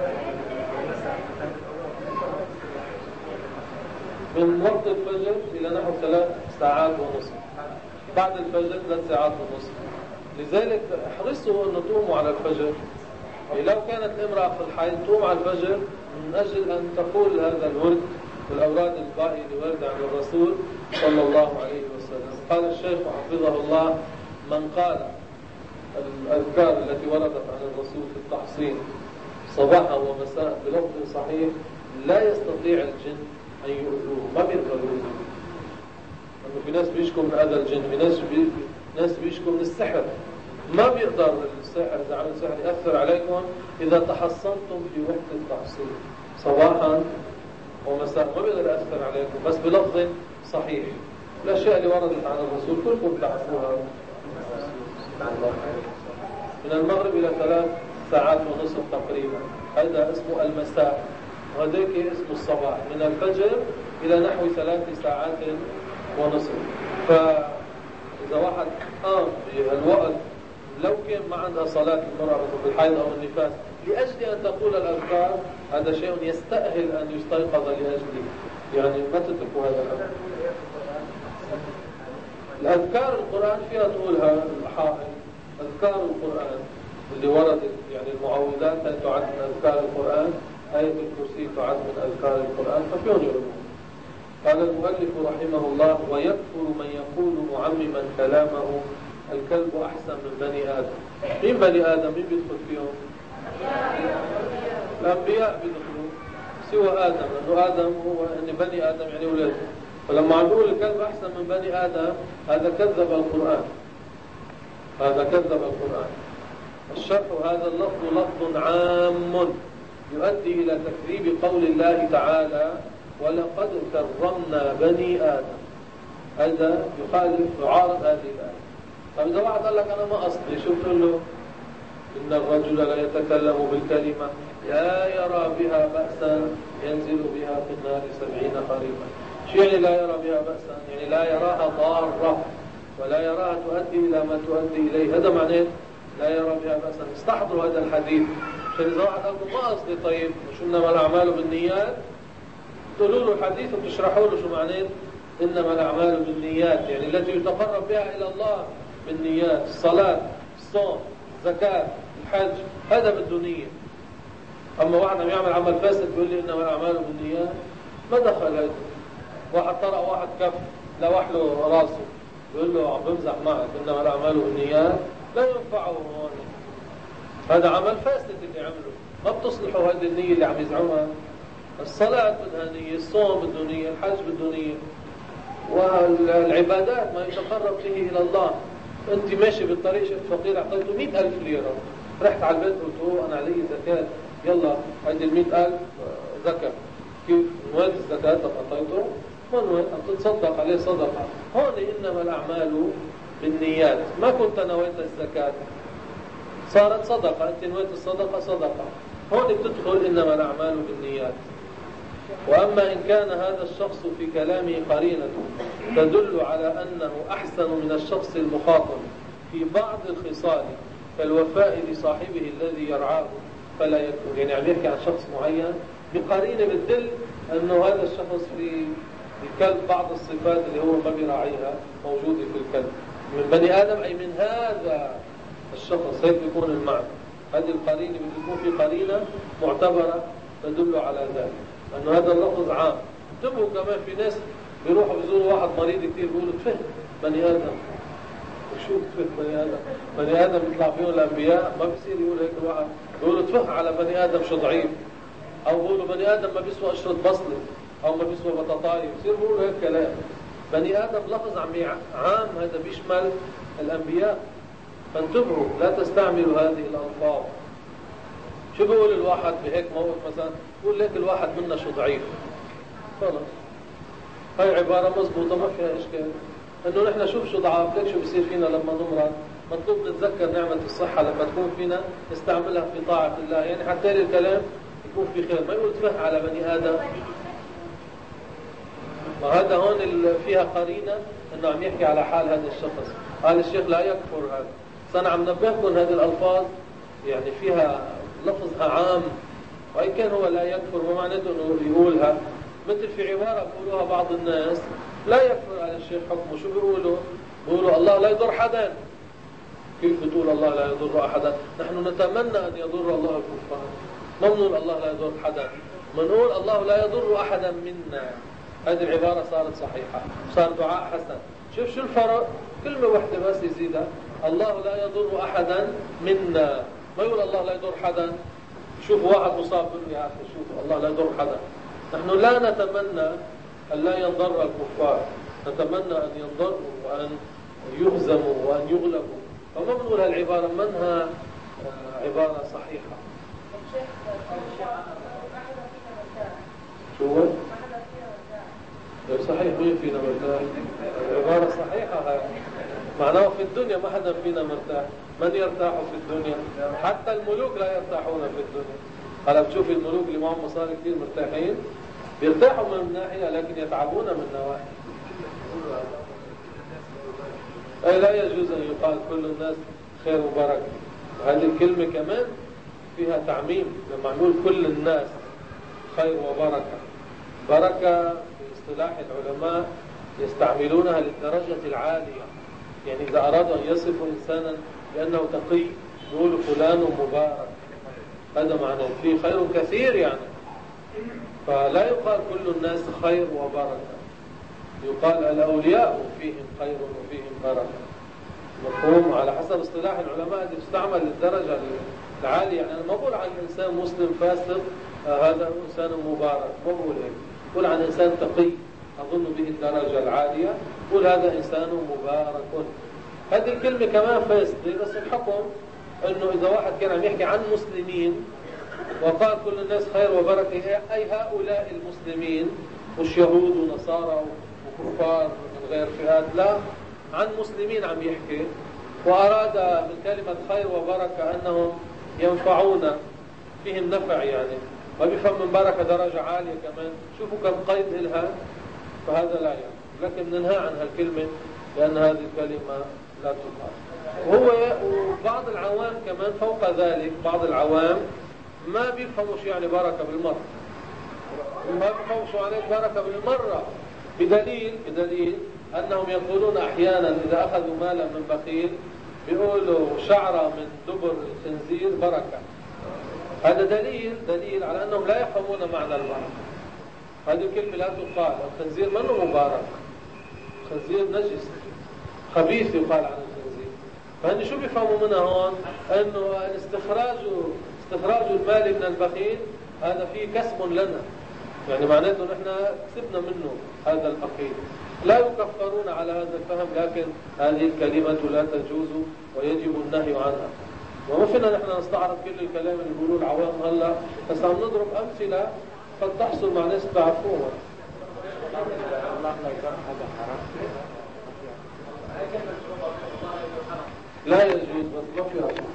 من وقت الفجر الى نحو ثلاث ساعات ونصف. بعد الفجر ثلاث ساعات ونصف. لذلك احرصوا أن تقوموا على الفجر. لو كانت الامرأة في الحيض تقوم على الفجر من أجل أن تقول هذا الورد والأوراد الباقية اللي ورد عن الرسول صلى الله عليه وسلم. قال الشيخ حفظه الله: من قال الأذكار التي وردت عن الرسول في التحصين صباحا ومساء بلفظ صحيح لا يستطيع الجن أن يؤذوه، ما بيقدروا يؤذوه. لأنه في ناس بيشكوا من هذا الجن، في ناس بي... ناس بيشكوا من السحر. ما بيقدر السحر إذا عمل سحر يأثر عليكم إذا تحصنتم في وقت التحصين صباحا ومساء، ما بيقدر يأثر عليكم بس بلفظ صحيح. الأشياء اللي وردت عن الرسول كلكم بتعرفوها. من المغرب إلى ثلاث ساعات ونصف تقريبا، هذا اسمه المساء، وهذاك اسمه الصباح. من الفجر إلى نحو ثلاث ساعات ونصف. فإذا واحد قام بالوقت لو كان ما عندها صلاة المرأة بالحيض أو النفاس لأجل أن تقول الأذكار هذا شيء يستأهل أن يستيقظ لأجله، يعني ما تتركوا هذا الأمر. الأذكار القرآن فيها تقولها الحائض، أذكار القرآن اللي وردت يعني المعوذات هي تعد من أذكار القرآن، آية الكرسي تعد من أذكار القرآن، ففيهم يقولون. قال المؤلف رحمه الله: ويكفر من يقول معمما كلامه الكلب أحسن من بني آدم. مين بني آدم؟ مين بيدخل فيهم؟ الأنبياء بيدخلوا سوى آدم، لأنه آدم هو أن بني آدم يعني أولاده، فلما عم يقول الكلب أحسن من بني آدم هذا كذب القرآن، هذا كذب القرآن. الشرح: هذا اللفظ لفظ عام يؤدي إلى تكذيب قول الله تعالى: ولقد كرمنا بني آدم. هذا يخالف يعارض هذه الآية. طيب إذا واحد قال لك أنا ما أصلي، شو بتقول له؟ إن الرجل لا يتكلم بالكلمة لا يرى بها بأسا ينزل بها في النار سبعين خريفا. شو يعني لا يرى بها بأسا؟ يعني لا يراها ضارة ولا يراها تؤدي إلى ما تؤدي إليه، هذا معناه لا يرى بها بأسا. استحضروا هذا الحديث عشان إذا واحد قال لكم ما قصدي طيب مش إنما الأعمال بالنيات، تقولوا له الحديث وتشرحوا له شو معناه إنما الأعمال بالنيات، يعني التي يتقرب بها إلى الله بالنيات، الصلاة، الصوم، الزكاة، الحج، هذا بالدنيا. أما واحد عم يعمل عمل فاسد بيقول لي إنما الأعمال بالنيات، ما دخل هذا. واحد طرق واحد كف لوح له راسه بيقول له عم بمزح معك إنما الأعمال بالنيات، لا ينفعه هون. هذا عمل فاسد اللي عمله، ما بتصلحوا هذه النية اللي عم يزعمها. الصلاة بدها نية، الصوم بده نية، الحج بده نية، والعبادات ما يتقرب به إلى الله. أنت ماشي بالطريق شفت فقير أعطيته مئة ألف ليرة، رحت على البيت قلت له أنا علي زكاة، يلا هذه المئة ألف زكاة. كيف وين الزكاة؟ طب أعطيته من وين؟ أن تتصدق عليه صدقة. هون إنما الأعمال بالنيات، ما كنت نويت الزكاة صارت صدقة، أنت نويت الصدقة صدقة، هون بتدخل إنما الأعمال بالنيات. وأما إن كان هذا الشخص في كلامه قرينة تدل على أنه أحسن من الشخص المخاطب في بعض الخصال كالوفاء لصاحبه الذي يرعاه فلا يكفر، يعني عم يحكي عن شخص معين بقرينة بتدل أنه هذا الشخص في الكلب بعض الصفات اللي هو ما بيراعيها موجودة في الكلب من بني آدم، أي من هذا الشخص، هيك بيكون المعنى. هذه القرينة بتكون في قرينة معتبرة تدل على ذلك، أنه هذا اللفظ عام. انتبهوا كمان في ناس بيروحوا بيزوروا واحد مريض كتير بيقولوا تفهم بني آدم. وشو تفهم بني آدم؟ بني آدم يطلع فيهم الأنبياء، ما بيصير يقول هيك الواحد، بيقولوا تفهم على بني آدم شو ضعيف، أو بيقولوا بني آدم ما بيسوى قشرة بصلة، أو ما بيسوى بطاطاية، بيصير بيقولوا هيك كلام. بني آدم لفظ عام، هذا بيشمل الأنبياء، فانتبهوا لا تستعملوا هذه الألفاظ. شو بيقول الواحد بهيك موقف مثلا؟ بيقول لك الواحد منا شو ضعيف، خلص هاي عبارة مضبوطة ما فيها إشكال، إنه نحن شوف شو ضعاف، ليك شو بيصير فينا لما نمرض، مطلوب نتذكر نعمة الصحة لما تكون فينا نستعملها في طاعة الله، يعني حتى الكلام يكون في خير، ما يقول تفهم على بني آدم. وهذا هون فيها قرينة إنه عم يحكي على حال هذا الشخص. قال الشيخ لا يكفر هذا، صنع عم نبهكم هذه الألفاظ يعني فيها لفظها عام، وإن كان هو لا يكفر ما معناته أنه يقولها. مثل في عبارة بيقولوها بعض الناس لا يكفر على الشيخ حكمه، شو بيقولوا؟ بيقولوا الله لا يضر حدا. كيف بتقول الله لا يضر أحدا؟ نحن نتمنى أن يضر الله الكفار، ما بنقول الله لا يضر حدا، بنقول الله لا يضر أحدا منا. هذه العبارة صارت صحيحة، صار دعاء حسن. شوف شو الفرق؟ كلمة واحدة بس يزيدها، الله لا يضر أحدا منا، ما يقول الله لا يضر حدا. شوف واحد مصاب يا أخي، شوف الله لا يضر حدا. نحن لا نتمنى أن لا ينضر الكفار، نتمنى أن ينضروا وأن يهزموا وأن يغلبوا، فما بنقول هالعبارة منها عبارة صحيحة. شو هو؟ صحيح مين فينا مرتاح؟ العبارة صحيحة هاي، معناه في الدنيا ما حدا فينا مرتاح. من يرتاح في الدنيا؟ حتى الملوك لا يرتاحون في الدنيا. هلا بتشوف الملوك اللي معهم مصاري كثير مرتاحين، بيرتاحوا من ناحية لكن يتعبون من نواحي. أي لا يجوز أن يقال كل الناس خير وبركة. وهذه الكلمة كمان فيها تعميم، لما نقول كل الناس خير وبركة. بركة في اصطلاح العلماء يستعملونها للدرجة العالية، يعني إذا أرادوا أن يصفوا إنسانا بأنه تقي يقولوا فلان مبارك، هذا معناه فيه خير كثير يعني. فلا يقال كل الناس خير وبركة، يقال الأولياء فيهم خير وفيهم بركة. مفهوم؟ على حسب اصطلاح العلماء دي تستعمل للدرجة العالية. يعني أنا ما بقول عن إنسان مسلم فاسق آه هذا إنسان مبارك، ما بقول هيك. بقول عن إنسان تقي أظن به الدرجة العالية، بقول هذا إنسان مبارك. هذه الكلمة كمان فاسدة، بس الحكم إنه إذا واحد كان عم يحكي عن مسلمين وقال كل الناس خير وبركة، أي هؤلاء المسلمين مش يهود ونصارى وكفار من غير فئات، لا، عن مسلمين عم يحكي، وأراد من كلمة خير وبركة أنهم ينفعون، فيهم نفع يعني، وبيفهم من بركة درجة عالية كمان. شوفوا كم قيد إلها، فهذا لا يعني. لكن ننهى عن هالكلمة لأن هذه الكلمة لا تقال. وهو وبعض العوام كمان فوق ذلك، بعض العوام ما بيفهموا شيء يعني بركة بالمرة، ما بيفهموا شيء يعني بركة بالمرة، بدليل بدليل أنهم يقولون أحيانا إذا أخذوا مالا من بخيل بيقولوا شعرة من دبر الخنزير بركة. هذا دليل دليل على أنهم لا يفهمون معنى البركة. هذه الكلمة لا تقال. الخنزير منه مبارك، الخنزير نجس خبيث يقال عن الخنزير. فهني شو بيفهموا منها هون؟ أنه استخراج استخراج المال من البخيل هذا فيه كسب لنا، يعني معناته نحن كسبنا منه هذا البخيل. لا يكفرون على هذا الفهم، لكن هذه الكلمة لا تجوز ويجب النهي عنها. وما فينا نحن نستعرض كل الكلام اللي بيقولوه العوام هلا، بس عم نضرب أمثلة قد تحصل مع ناس تعرفوها. لا يجوز، بس ما في رأي.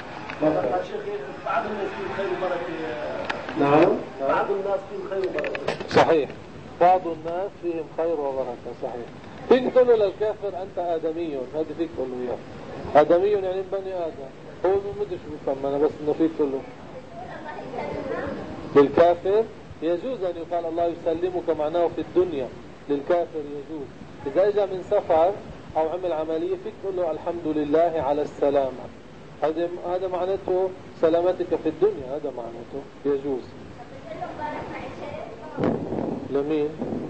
بعض الناس فيه خير وبركة. نعم، بعض الناس فيه خير وبركة. صحيح، بعض الناس فيهم خير وبركة، صحيح. فيك تقول له للكافر أنت آدمي، هذا فيك تقول له إياه. آدمي يعني بني آدم، هو ما مدري شو بيفهم، أنا بس إنه فيك تقول له. للكافر يجوز أن يقال الله يسلمك معناه في الدنيا، للكافر يجوز. إذا إجا من سفر أو عمل عملية فيك تقول له الحمد لله على السلامة، هذا هذا معناته سلامتك في الدنيا، هذا معناته يجوز. لمين؟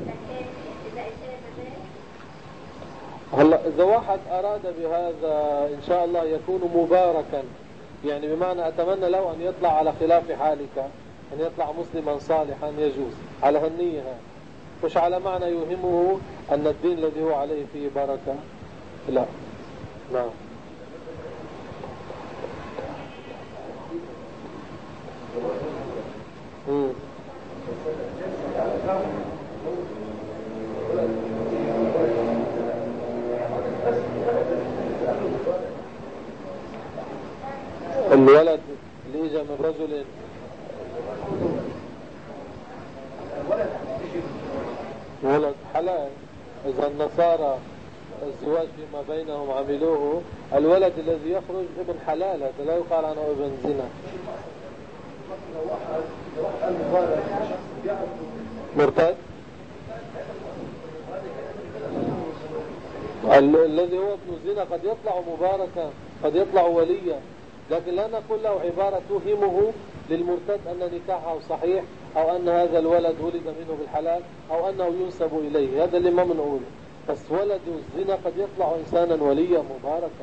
هلا إذا واحد أراد بهذا إن شاء الله يكون مباركا، يعني بمعنى أتمنى له أن يطلع على خلاف حالك، أن يطلع مسلما صالحا، يجوز على هالنية، مش على معنى يوهمه أن الدين الذي هو عليه فيه بركة، لا. نعم. مم. الولد اللي اجى من رجل ولد حلال، اذا النصارى الزواج فيما بينهم عملوه، الولد الذي يخرج ابن حلال، هذا لا يقال عنه ابن زنا. مرتد الذي هو ابن الزنا قد يطلع مباركا، قد يطلع وليا، لكن لا نقول له عبارة توهمه للمرتد أن نكاحه صحيح، أو أن هذا الولد ولد منه بالحلال، أو أنه ينسب إليه، هذا اللي ما بنقول. بس ولد الزنا قد يطلع إنسانا وليا مباركا،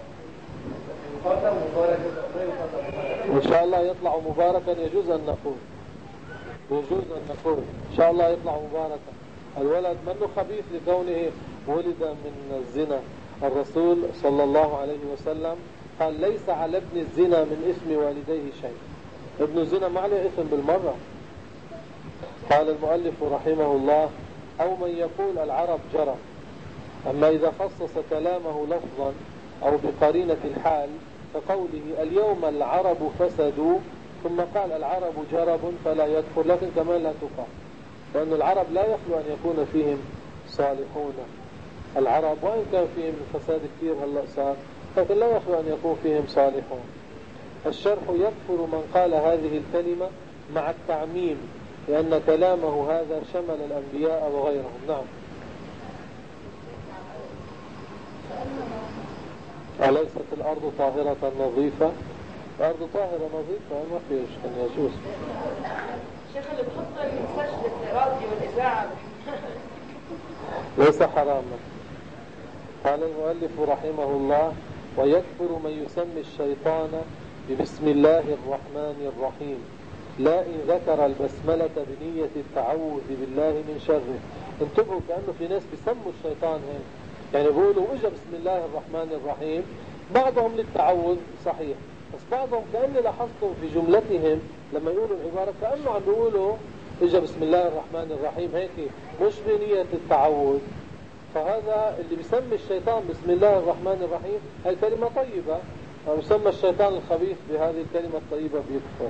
إن شاء الله يطلع مباركا. يجوز أن نقول يجوز أن نقول إن شاء الله يطلع مباركا. الولد منه خبيث لكونه ولد من الزنا. الرسول صلى الله عليه وسلم قال ليس على ابن الزنا من اسم والديه شيء، ابن الزنا ما عليه اسم بالمرة. قال المؤلف رحمه الله أو من يقول العرب جرى. أما إذا خصص كلامه لفظا أو بقرينة الحال كقوله اليوم العرب فسدوا، ثم قال العرب جرب فلا يدخل، لكن كمان لا تقال، لأن العرب لا يخلو أن يكون فيهم صالحون. العرب، وإن كان فيهم فساد كثير هلأ صار، لكن لا يخلو أن يكون فيهم صالحون. الشرح: يكفر من قال هذه الكلمة مع التعميم، لأن كلامه هذا شمل الأنبياء وغيرهم. نعم. أليست الأرض طاهرة نظيفة؟ الأرض طاهرة نظيفة، ما فيش أن يجوز. شيخ اللي بحط المسجد الراديو والإذاعة ليس حراما. قال المؤلف رحمه الله: ويكفر من يسمي الشيطان ببسم الله الرحمن الرحيم، لا إن ذكر البسملة بنية التعوذ بالله من شره. انتبهوا، كأنه في ناس بيسموا الشيطان هيك، يعني بيقولوا اجا بسم الله الرحمن الرحيم، بعضهم للتعوذ صحيح، بس بعضهم كأني لاحظتهم في جملتهم لما يقولوا العبارة كأنه عم بيقولوا اجا بسم الله الرحمن الرحيم هيك، مش بنية التعوذ. فهذا اللي بيسمي الشيطان بسم الله الرحمن الرحيم هي كلمة طيبة، ويسمى الشيطان الخبيث بهذه الكلمة الطيبة بيكفر.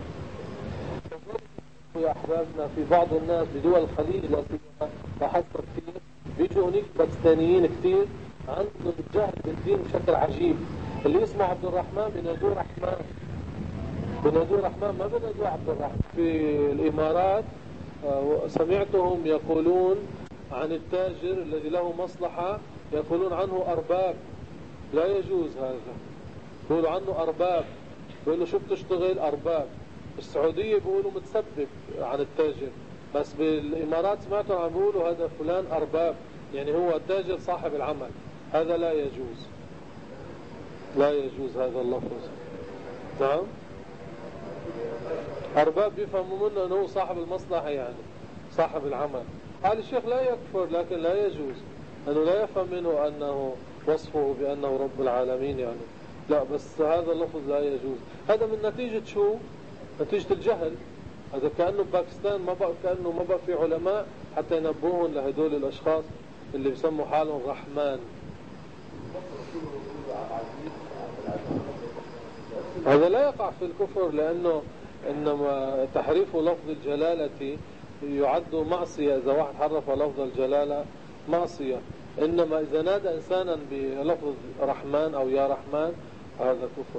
يا أحبابنا، في بعض الناس بدول الخليج لا سيما لاحظت كثير بيجوا هنيك باكستانيين كثير عندهم جهل بالدين بشكل عجيب. اللي اسمه عبد الرحمن بنادوه رحمن، بنادوه رحمن، ما بنادوه عبد الرحمن. في الإمارات سمعتهم يقولون عن التاجر الذي له مصلحة، يقولون عنه أرباب. لا يجوز هذا، يقولوا عنه أرباب، بيقولوا شو بتشتغل؟ أرباب. السعودية بيقولوا متسبب عن التاجر، بس بالإمارات سمعتهم عم بيقولوا هذا فلان أرباب، يعني هو التاجر صاحب العمل. هذا لا يجوز، لا يجوز هذا اللفظ. نعم. أرباب بيفهموا منه أنه صاحب المصلحة، يعني صاحب العمل. قال الشيخ لا يكفر، لكن لا يجوز، أنه لا يفهم منه أنه وصفه بأنه رب العالمين يعني، لا، بس هذا اللفظ لا يجوز. هذا من نتيجة شو؟ نتيجة الجهل. هذا كأنه باكستان ما بقى، كأنه ما بقى في علماء حتى ينبهون لهدول الأشخاص اللي بيسموا حالهم رحمن. هذا لا يقع في الكفر، لأنه إنما تحريف لفظ الجلالة يعد معصية. إذا واحد حرف لفظ الجلالة معصية، إنما إذا نادى إنسانا بلفظ رحمن أو يا رحمن هذا كفر.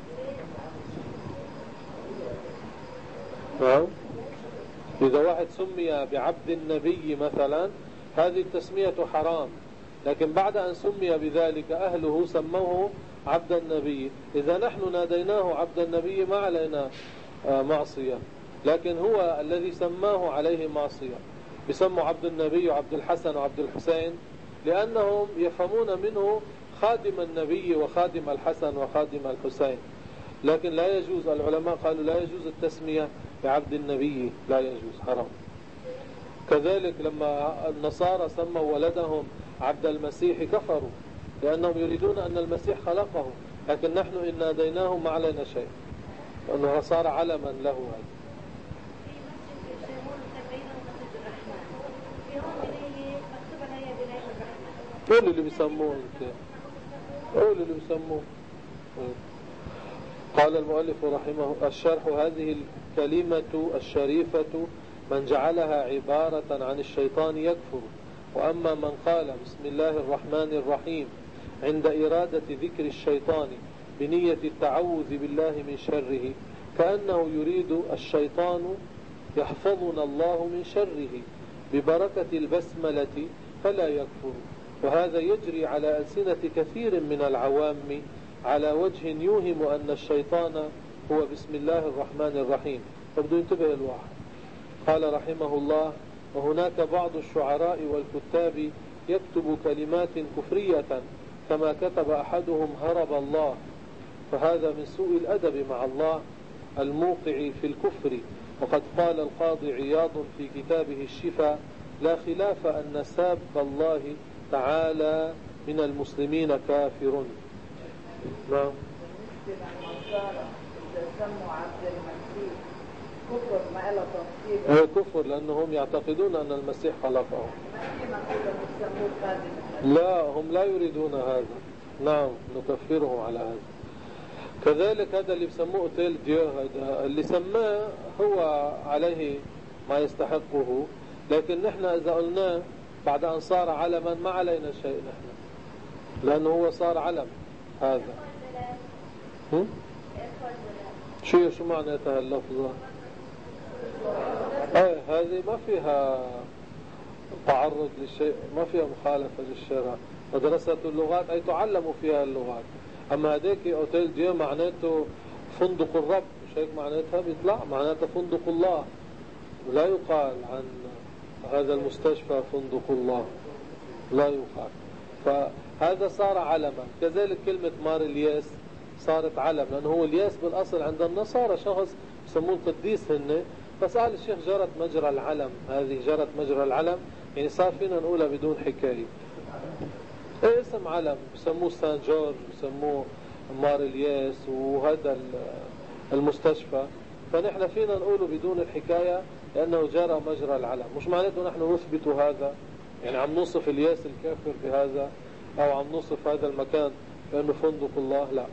نعم. إذا واحد سمي بعبد النبي مثلا، هذه التسمية حرام، لكن بعد أن سمي بذلك أهله سموه عبد النبي. إذا نحن ناديناه عبد النبي ما علينا معصية، لكن هو الذي سماه عليه معصية. بسموا عبد النبي وعبد الحسن وعبد الحسين لأنهم يفهمون منه خادم النبي وخادم الحسن وخادم الحسين، لكن لا يجوز. العلماء قالوا لا يجوز التسمية بعبد النبي، لا يجوز، حرام. كذلك لما النصارى سموا ولدهم عبد المسيح كفروا، لأنهم يريدون أن المسيح خلقه، لكن نحن إن ناديناه ما علينا شيء، لأنه صار علما له. هذا قول اللي بيسموه انت، قول اللي بيسموه. قال المؤلف رحمه الشرح: هذه الكلمة الشريفة من جعلها عبارة عن الشيطان يكفر. وأما من قال بسم الله الرحمن الرحيم عند إرادة ذكر الشيطان بنية التعوذ بالله من شره، كأنه يريد الشيطان يحفظنا الله من شره ببركة البسملة، فلا يكفر. وهذا يجري على ألسنة كثير من العوام على وجه يوهم أن الشيطان هو بسم الله الرحمن الرحيم، فبدو ينتبه الواحد. قال رحمه الله: وهناك بعض الشعراء والكتاب يكتب كلمات كفرية كما كتب أحدهم هرب الله، فهذا من سوء الأدب مع الله الموقع في الكفر. وقد قال القاضي عياض في كتابه الشفاء: لا خلاف أن ساب الله تعالى من المسلمين كافر. نعم. كفر ما إلا تنصيب. هو كفر لأنهم يعتقدون أن المسيح خلقه. لا، هم لا يريدون هذا. نعم، نكفرهم على هذا. كذلك هذا اللي بسموه اوتيل ديو، هذا اللي سماه هو عليه ما يستحقه، لكن نحن إذا قلنا بعد أن صار علما ما علينا شيء نحن، لأنه هو صار علم. هذا هم؟ شو شو معناتها اللفظة؟ ايه هذه ما فيها تعرض للشيء، ما فيها مخالفة للشرع. مدرسة اللغات أي تعلم فيها اللغات. أما هذيك أوتيل ديو معناته فندق الرب، مش هيك معناتها؟ بيطلع معناتها فندق الله، لا يقال عن هذا المستشفى فندق الله، لا يقال. فهذا صار علما. كذلك كلمة مار الياس صارت علم، لأنه هو الياس بالأصل عند النصارى شخص يسموه القديس هن، فسأل الشيخ جرت مجرى العلم، هذه جرت مجرى العلم، يعني صار فينا نقولها بدون حكاية. ايه اسم علم، بسموه سان جورج، بسموه مار الياس، وهذا المستشفى، فنحن فينا نقوله بدون الحكاية لأنه جرى مجرى العلم. مش معناته نحن نثبت هذا، يعني عم نوصف الياس الكافر بهذا، أو عم نوصف هذا المكان بأنه فندق الله، لا.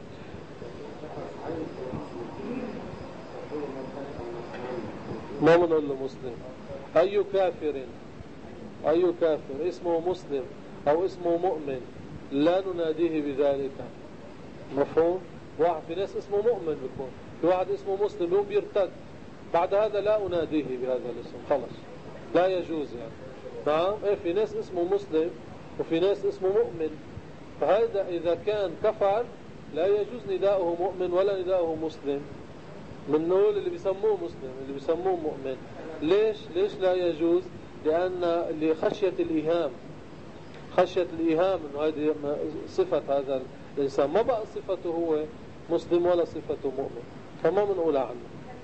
ما بنقول له مسلم. أي كافر أي كافر اسمه مسلم أو اسمه مؤمن لا نناديه بذلك. مفهوم؟ واحد في ناس اسمه مؤمن بيكون، في واحد اسمه مسلم يوم بيرتد، بعد هذا لا أناديه بهذا الاسم، خلص لا يجوز يعني. نعم، إيه في ناس اسمه مسلم وفي ناس اسمه مؤمن، فهذا إذا كان كفر لا يجوز نداؤه مؤمن ولا نداؤه مسلم. من نقول اللي بيسموه مسلم اللي بيسموه مؤمن. ليش ليش لا يجوز؟ لأن لخشية الإيهام، خشية الإيهام إنه هذه صفة هذا الإنسان، ما بقى صفته هو مسلم ولا صفته مؤمن، فما بنقول عنه.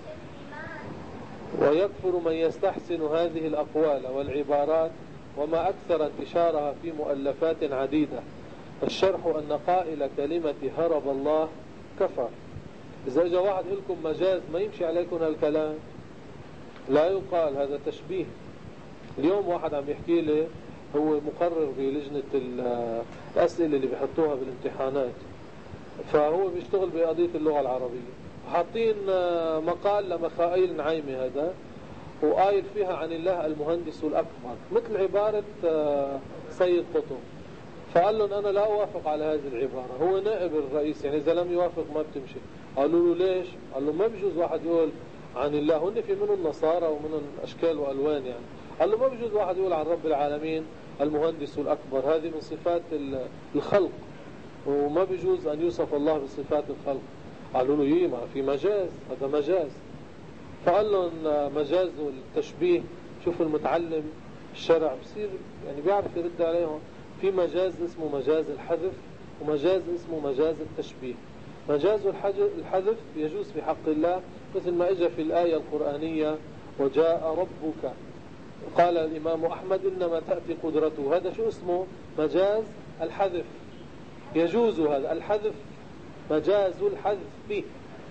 ويكفر من يستحسن هذه الأقوال والعبارات وما أكثر انتشارها في مؤلفات عديدة. الشرح أن قائل كلمة هرب الله كفر. إذا اجى واحد لكم مجاز ما يمشي عليكم هالكلام، لا يقال، هذا تشبيه. اليوم واحد عم يحكي لي، هو مقرر بلجنة الأسئلة اللي بيحطوها بالامتحانات، فهو بيشتغل بقضية اللغة العربية، حاطين مقال لمخائيل نعيمي هذا، وقايل فيها عن الله المهندس الأكبر مثل عبارة سيد قطب. فقال لهم أنا لا أوافق على هذه العبارة، هو نائب الرئيس، يعني إذا لم يوافق ما بتمشي. قالوا له ليش؟ قال له ما بيجوز واحد يقول عن الله، هن في منهم النصارى ومنهم أشكال وألوان يعني. قال له ما بيجوز واحد يقول عن رب العالمين المهندس الأكبر، هذه من صفات الخلق، وما بيجوز أن يوصف الله بصفات الخلق. قالوا له يما في مجاز، هذا مجاز. فقال لهم مجاز التشبيه، شوفوا المتعلم الشرع بصير يعني بيعرف يرد عليهم. في مجاز اسمه مجاز الحذف، ومجاز اسمه مجاز التشبيه. مجاز الحذف يجوز في حق الله، مثل ما اجى في الآية القرآنية وجاء ربك، قال الإمام أحمد إنما تأتي قدرته، هذا شو اسمه؟ مجاز الحذف، يجوز هذا الحذف، مجاز الحذف فيه.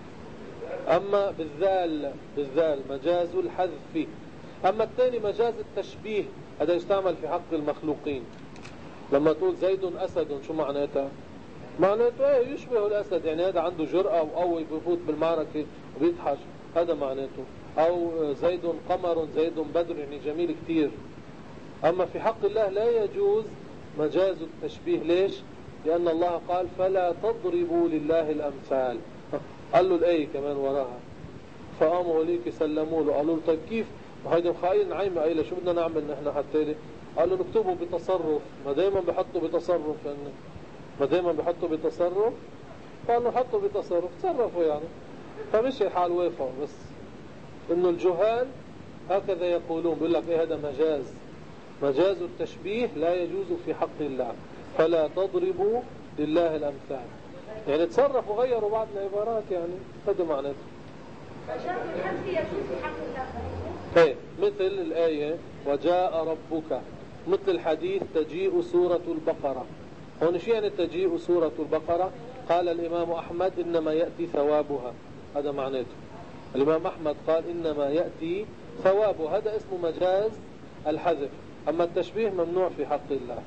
أما بالذال بالذال مجاز الحذف فيه. أما الثاني مجاز التشبيه، هذا يستعمل في حق المخلوقين. لما تقول زيد أسد شو معناتها؟ معناته ايه يشبه الأسد، يعني هذا عنده جرأة وقوي بفوت بالمعركة وبيضحش، هذا معناته. أو زيد قمر، زيد بدر، يعني جميل كتير. أما في حق الله لا يجوز مجاز التشبيه. ليش؟ لأن الله قال فلا تضربوا لله الأمثال، قال له الآية كمان وراها. فقاموا هليك سلموا له، قالوا له طيب كيف؟ وهيدا مخايل نعيمة قايلة شو بدنا نعمل نحن حتى لي؟ قال له نكتبه بتصرف، ما دايما بحطوا بتصرف، يعني ما دايما بحطوا بتصرف. قال له حطوا بتصرف، تصرفوا يعني. فمشي الحال وافقوا. بس انه الجهال هكذا يقولون، بيقول لك ايه هذا مجاز، مجاز التشبيه لا يجوز في حق الله، فلا تضربوا لله الأمثال، يعني تصرفوا غيروا بعض العبارات، يعني هذا معناته. مجاز الحذف يجوز في حق الله. ايه مثل الآية وجاء ربك، مثل الحديث تجيء سورة البقرة. هون شو يعني تجيء سورة البقرة؟ قال الإمام أحمد إنما يأتي ثوابها، هذا معناته. الإمام أحمد قال إنما يأتي ثوابه، هذا اسمه مجاز الحذف. أما التشبيه ممنوع في حق الله.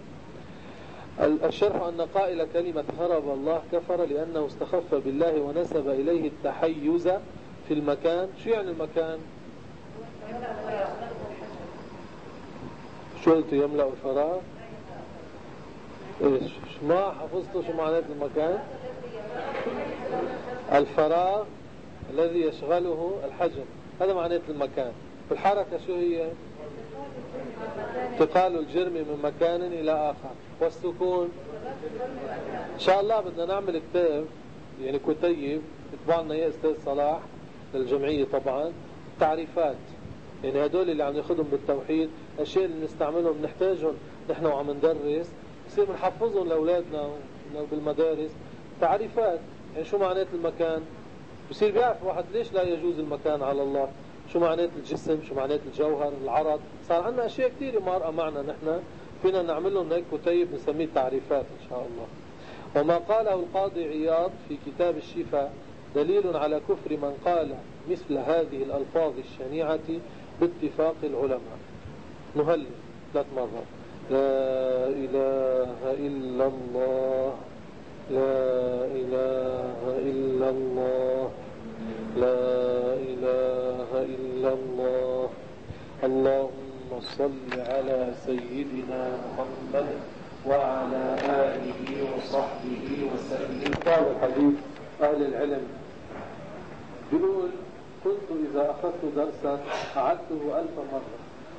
الشرح أن قائل كلمة هرب الله كفر لأنه استخف بالله ونسب إليه التحيز في المكان. شو يعني المكان؟ شو قلت يملأ الفراغ؟ ايش ما حفظتوا شو معنات المكان؟ الفراغ الذي يشغله الحجم، هذا معنات المكان. والحركة شو هي؟ انتقال الجرم من مكان إلى آخر. والسكون إن شاء الله بدنا نعمل كتاب، يعني كتيب يطبع لنا يا أستاذ صلاح للجمعية طبعا، تعريفات، يعني هدول اللي عم ناخذهم بالتوحيد، الشيء اللي نستعملهم نحتاجهم نحن وعم ندرس، بصير بنحفظهم لاولادنا بالمدارس، تعريفات. يعني شو معنات المكان؟ بصير بيعرف واحد ليش لا يجوز المكان على الله، شو معنات الجسم، شو معنات الجوهر، العرض. صار عندنا اشياء كثيره مارقه معنا، نحن فينا نعمل لهم هيك كتيب نسميه تعريفات ان شاء الله. وما قاله القاضي عياض في كتاب الشفاء دليل على كفر من قال مثل هذه الألفاظ الشنيعة باتفاق العلماء. نهلل ثلاث مرات: لا إله إلا الله، لا إله إلا الله، لا إله إلا الله، اللهم صل على سيدنا محمد وعلى آله وصحبه وسلم. قال الحديث أهل العلم بيقول: كنت إذا أخذت درسا أعدته ألف مرة.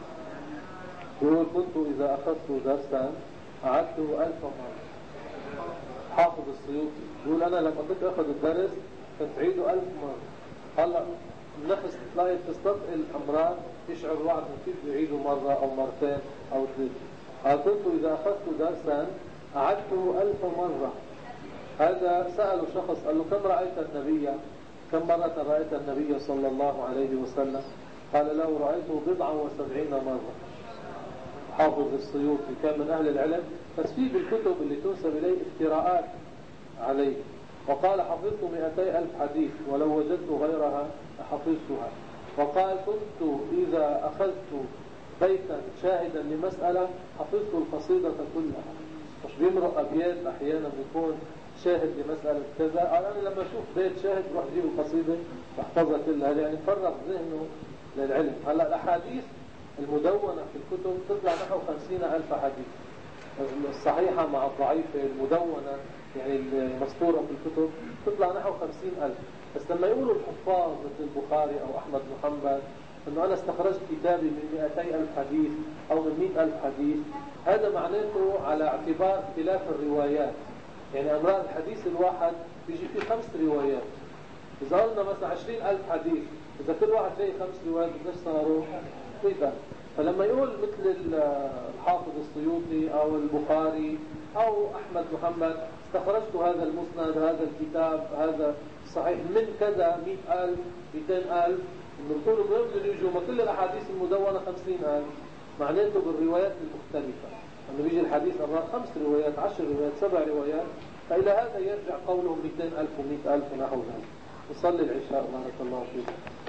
بيقول: كنت إذا أخذت درسا أعدته ألف مرة. حافظ السيوطي بيقول: أنا لما كنت أخذ الدرس كنت أعيده ألف مرة. هلا النفس تلاقي تستثقل أمراض، يشعر الواحد كيف يعيده مرة أو مرتين أو ثلاثة. كنت إذا أخذت درسا أعدته ألف مرة. هذا سأله شخص قال له: كم رأيت النبي؟ كم مرة رأيت النبي صلى الله عليه وسلم؟ قال له: رأيته بضعا وسبعين مرة. حافظ السيوطي كان من أهل العلم، بس في بالكتب اللي تنسب إليه افتراءات عليه. وقال: حفظت مئتي ألف حديث ولو وجدت غيرها حفظتها. وقال: كنت إذا أخذت بيتا شاهدا لمسألة حفظت القصيدة كلها. مش بيمرق أبيات أحيانا بيكون شاهد لمسألة كذا، قال: أنا لما أشوف بيت شاهد بروح أجيب القصيدة واحفظها كلها، يعني فرغ ذهنه للعلم. هلا الأحاديث المدونة في الكتب تطلع نحو خمسين ألف حديث، الصحيحة مع الضعيفة، المدونة يعني المسطورة في الكتب تطلع نحو خمسين ألف. بس لما يقولوا الحفاظ مثل البخاري أو أحمد بن حنبل أنه أنا استخرجت كتابي من مئتي ألف حديث أو من مئة ألف حديث، هذا معناته على اعتبار اختلاف الروايات. يعني أمراض الحديث الواحد بيجي فيه خمس روايات. إذا قلنا مثلا عشرين ألف حديث، إذا كل واحد فيه خمس روايات قديش صاروا؟ مئة. فلما يقول مثل الحافظ السيوطي أو البخاري أو أحمد محمد استخرجت هذا المسند، هذا الكتاب، هذا الصحيح من كذا مئة ألف، مئتين ألف، إنه بيقولوا بيقدروا يجوا ما كل الأحاديث المدونة خمسين ألف، معناته بالروايات المختلفة. أنه بيجي الحديث أمراض خمس روايات، عشر روايات، سبع روايات، فإلى هذا يرجع قولهم مئتين ألف ومئة ألف ونحو ذلك. نصلي العشاء بارك الله فيكم.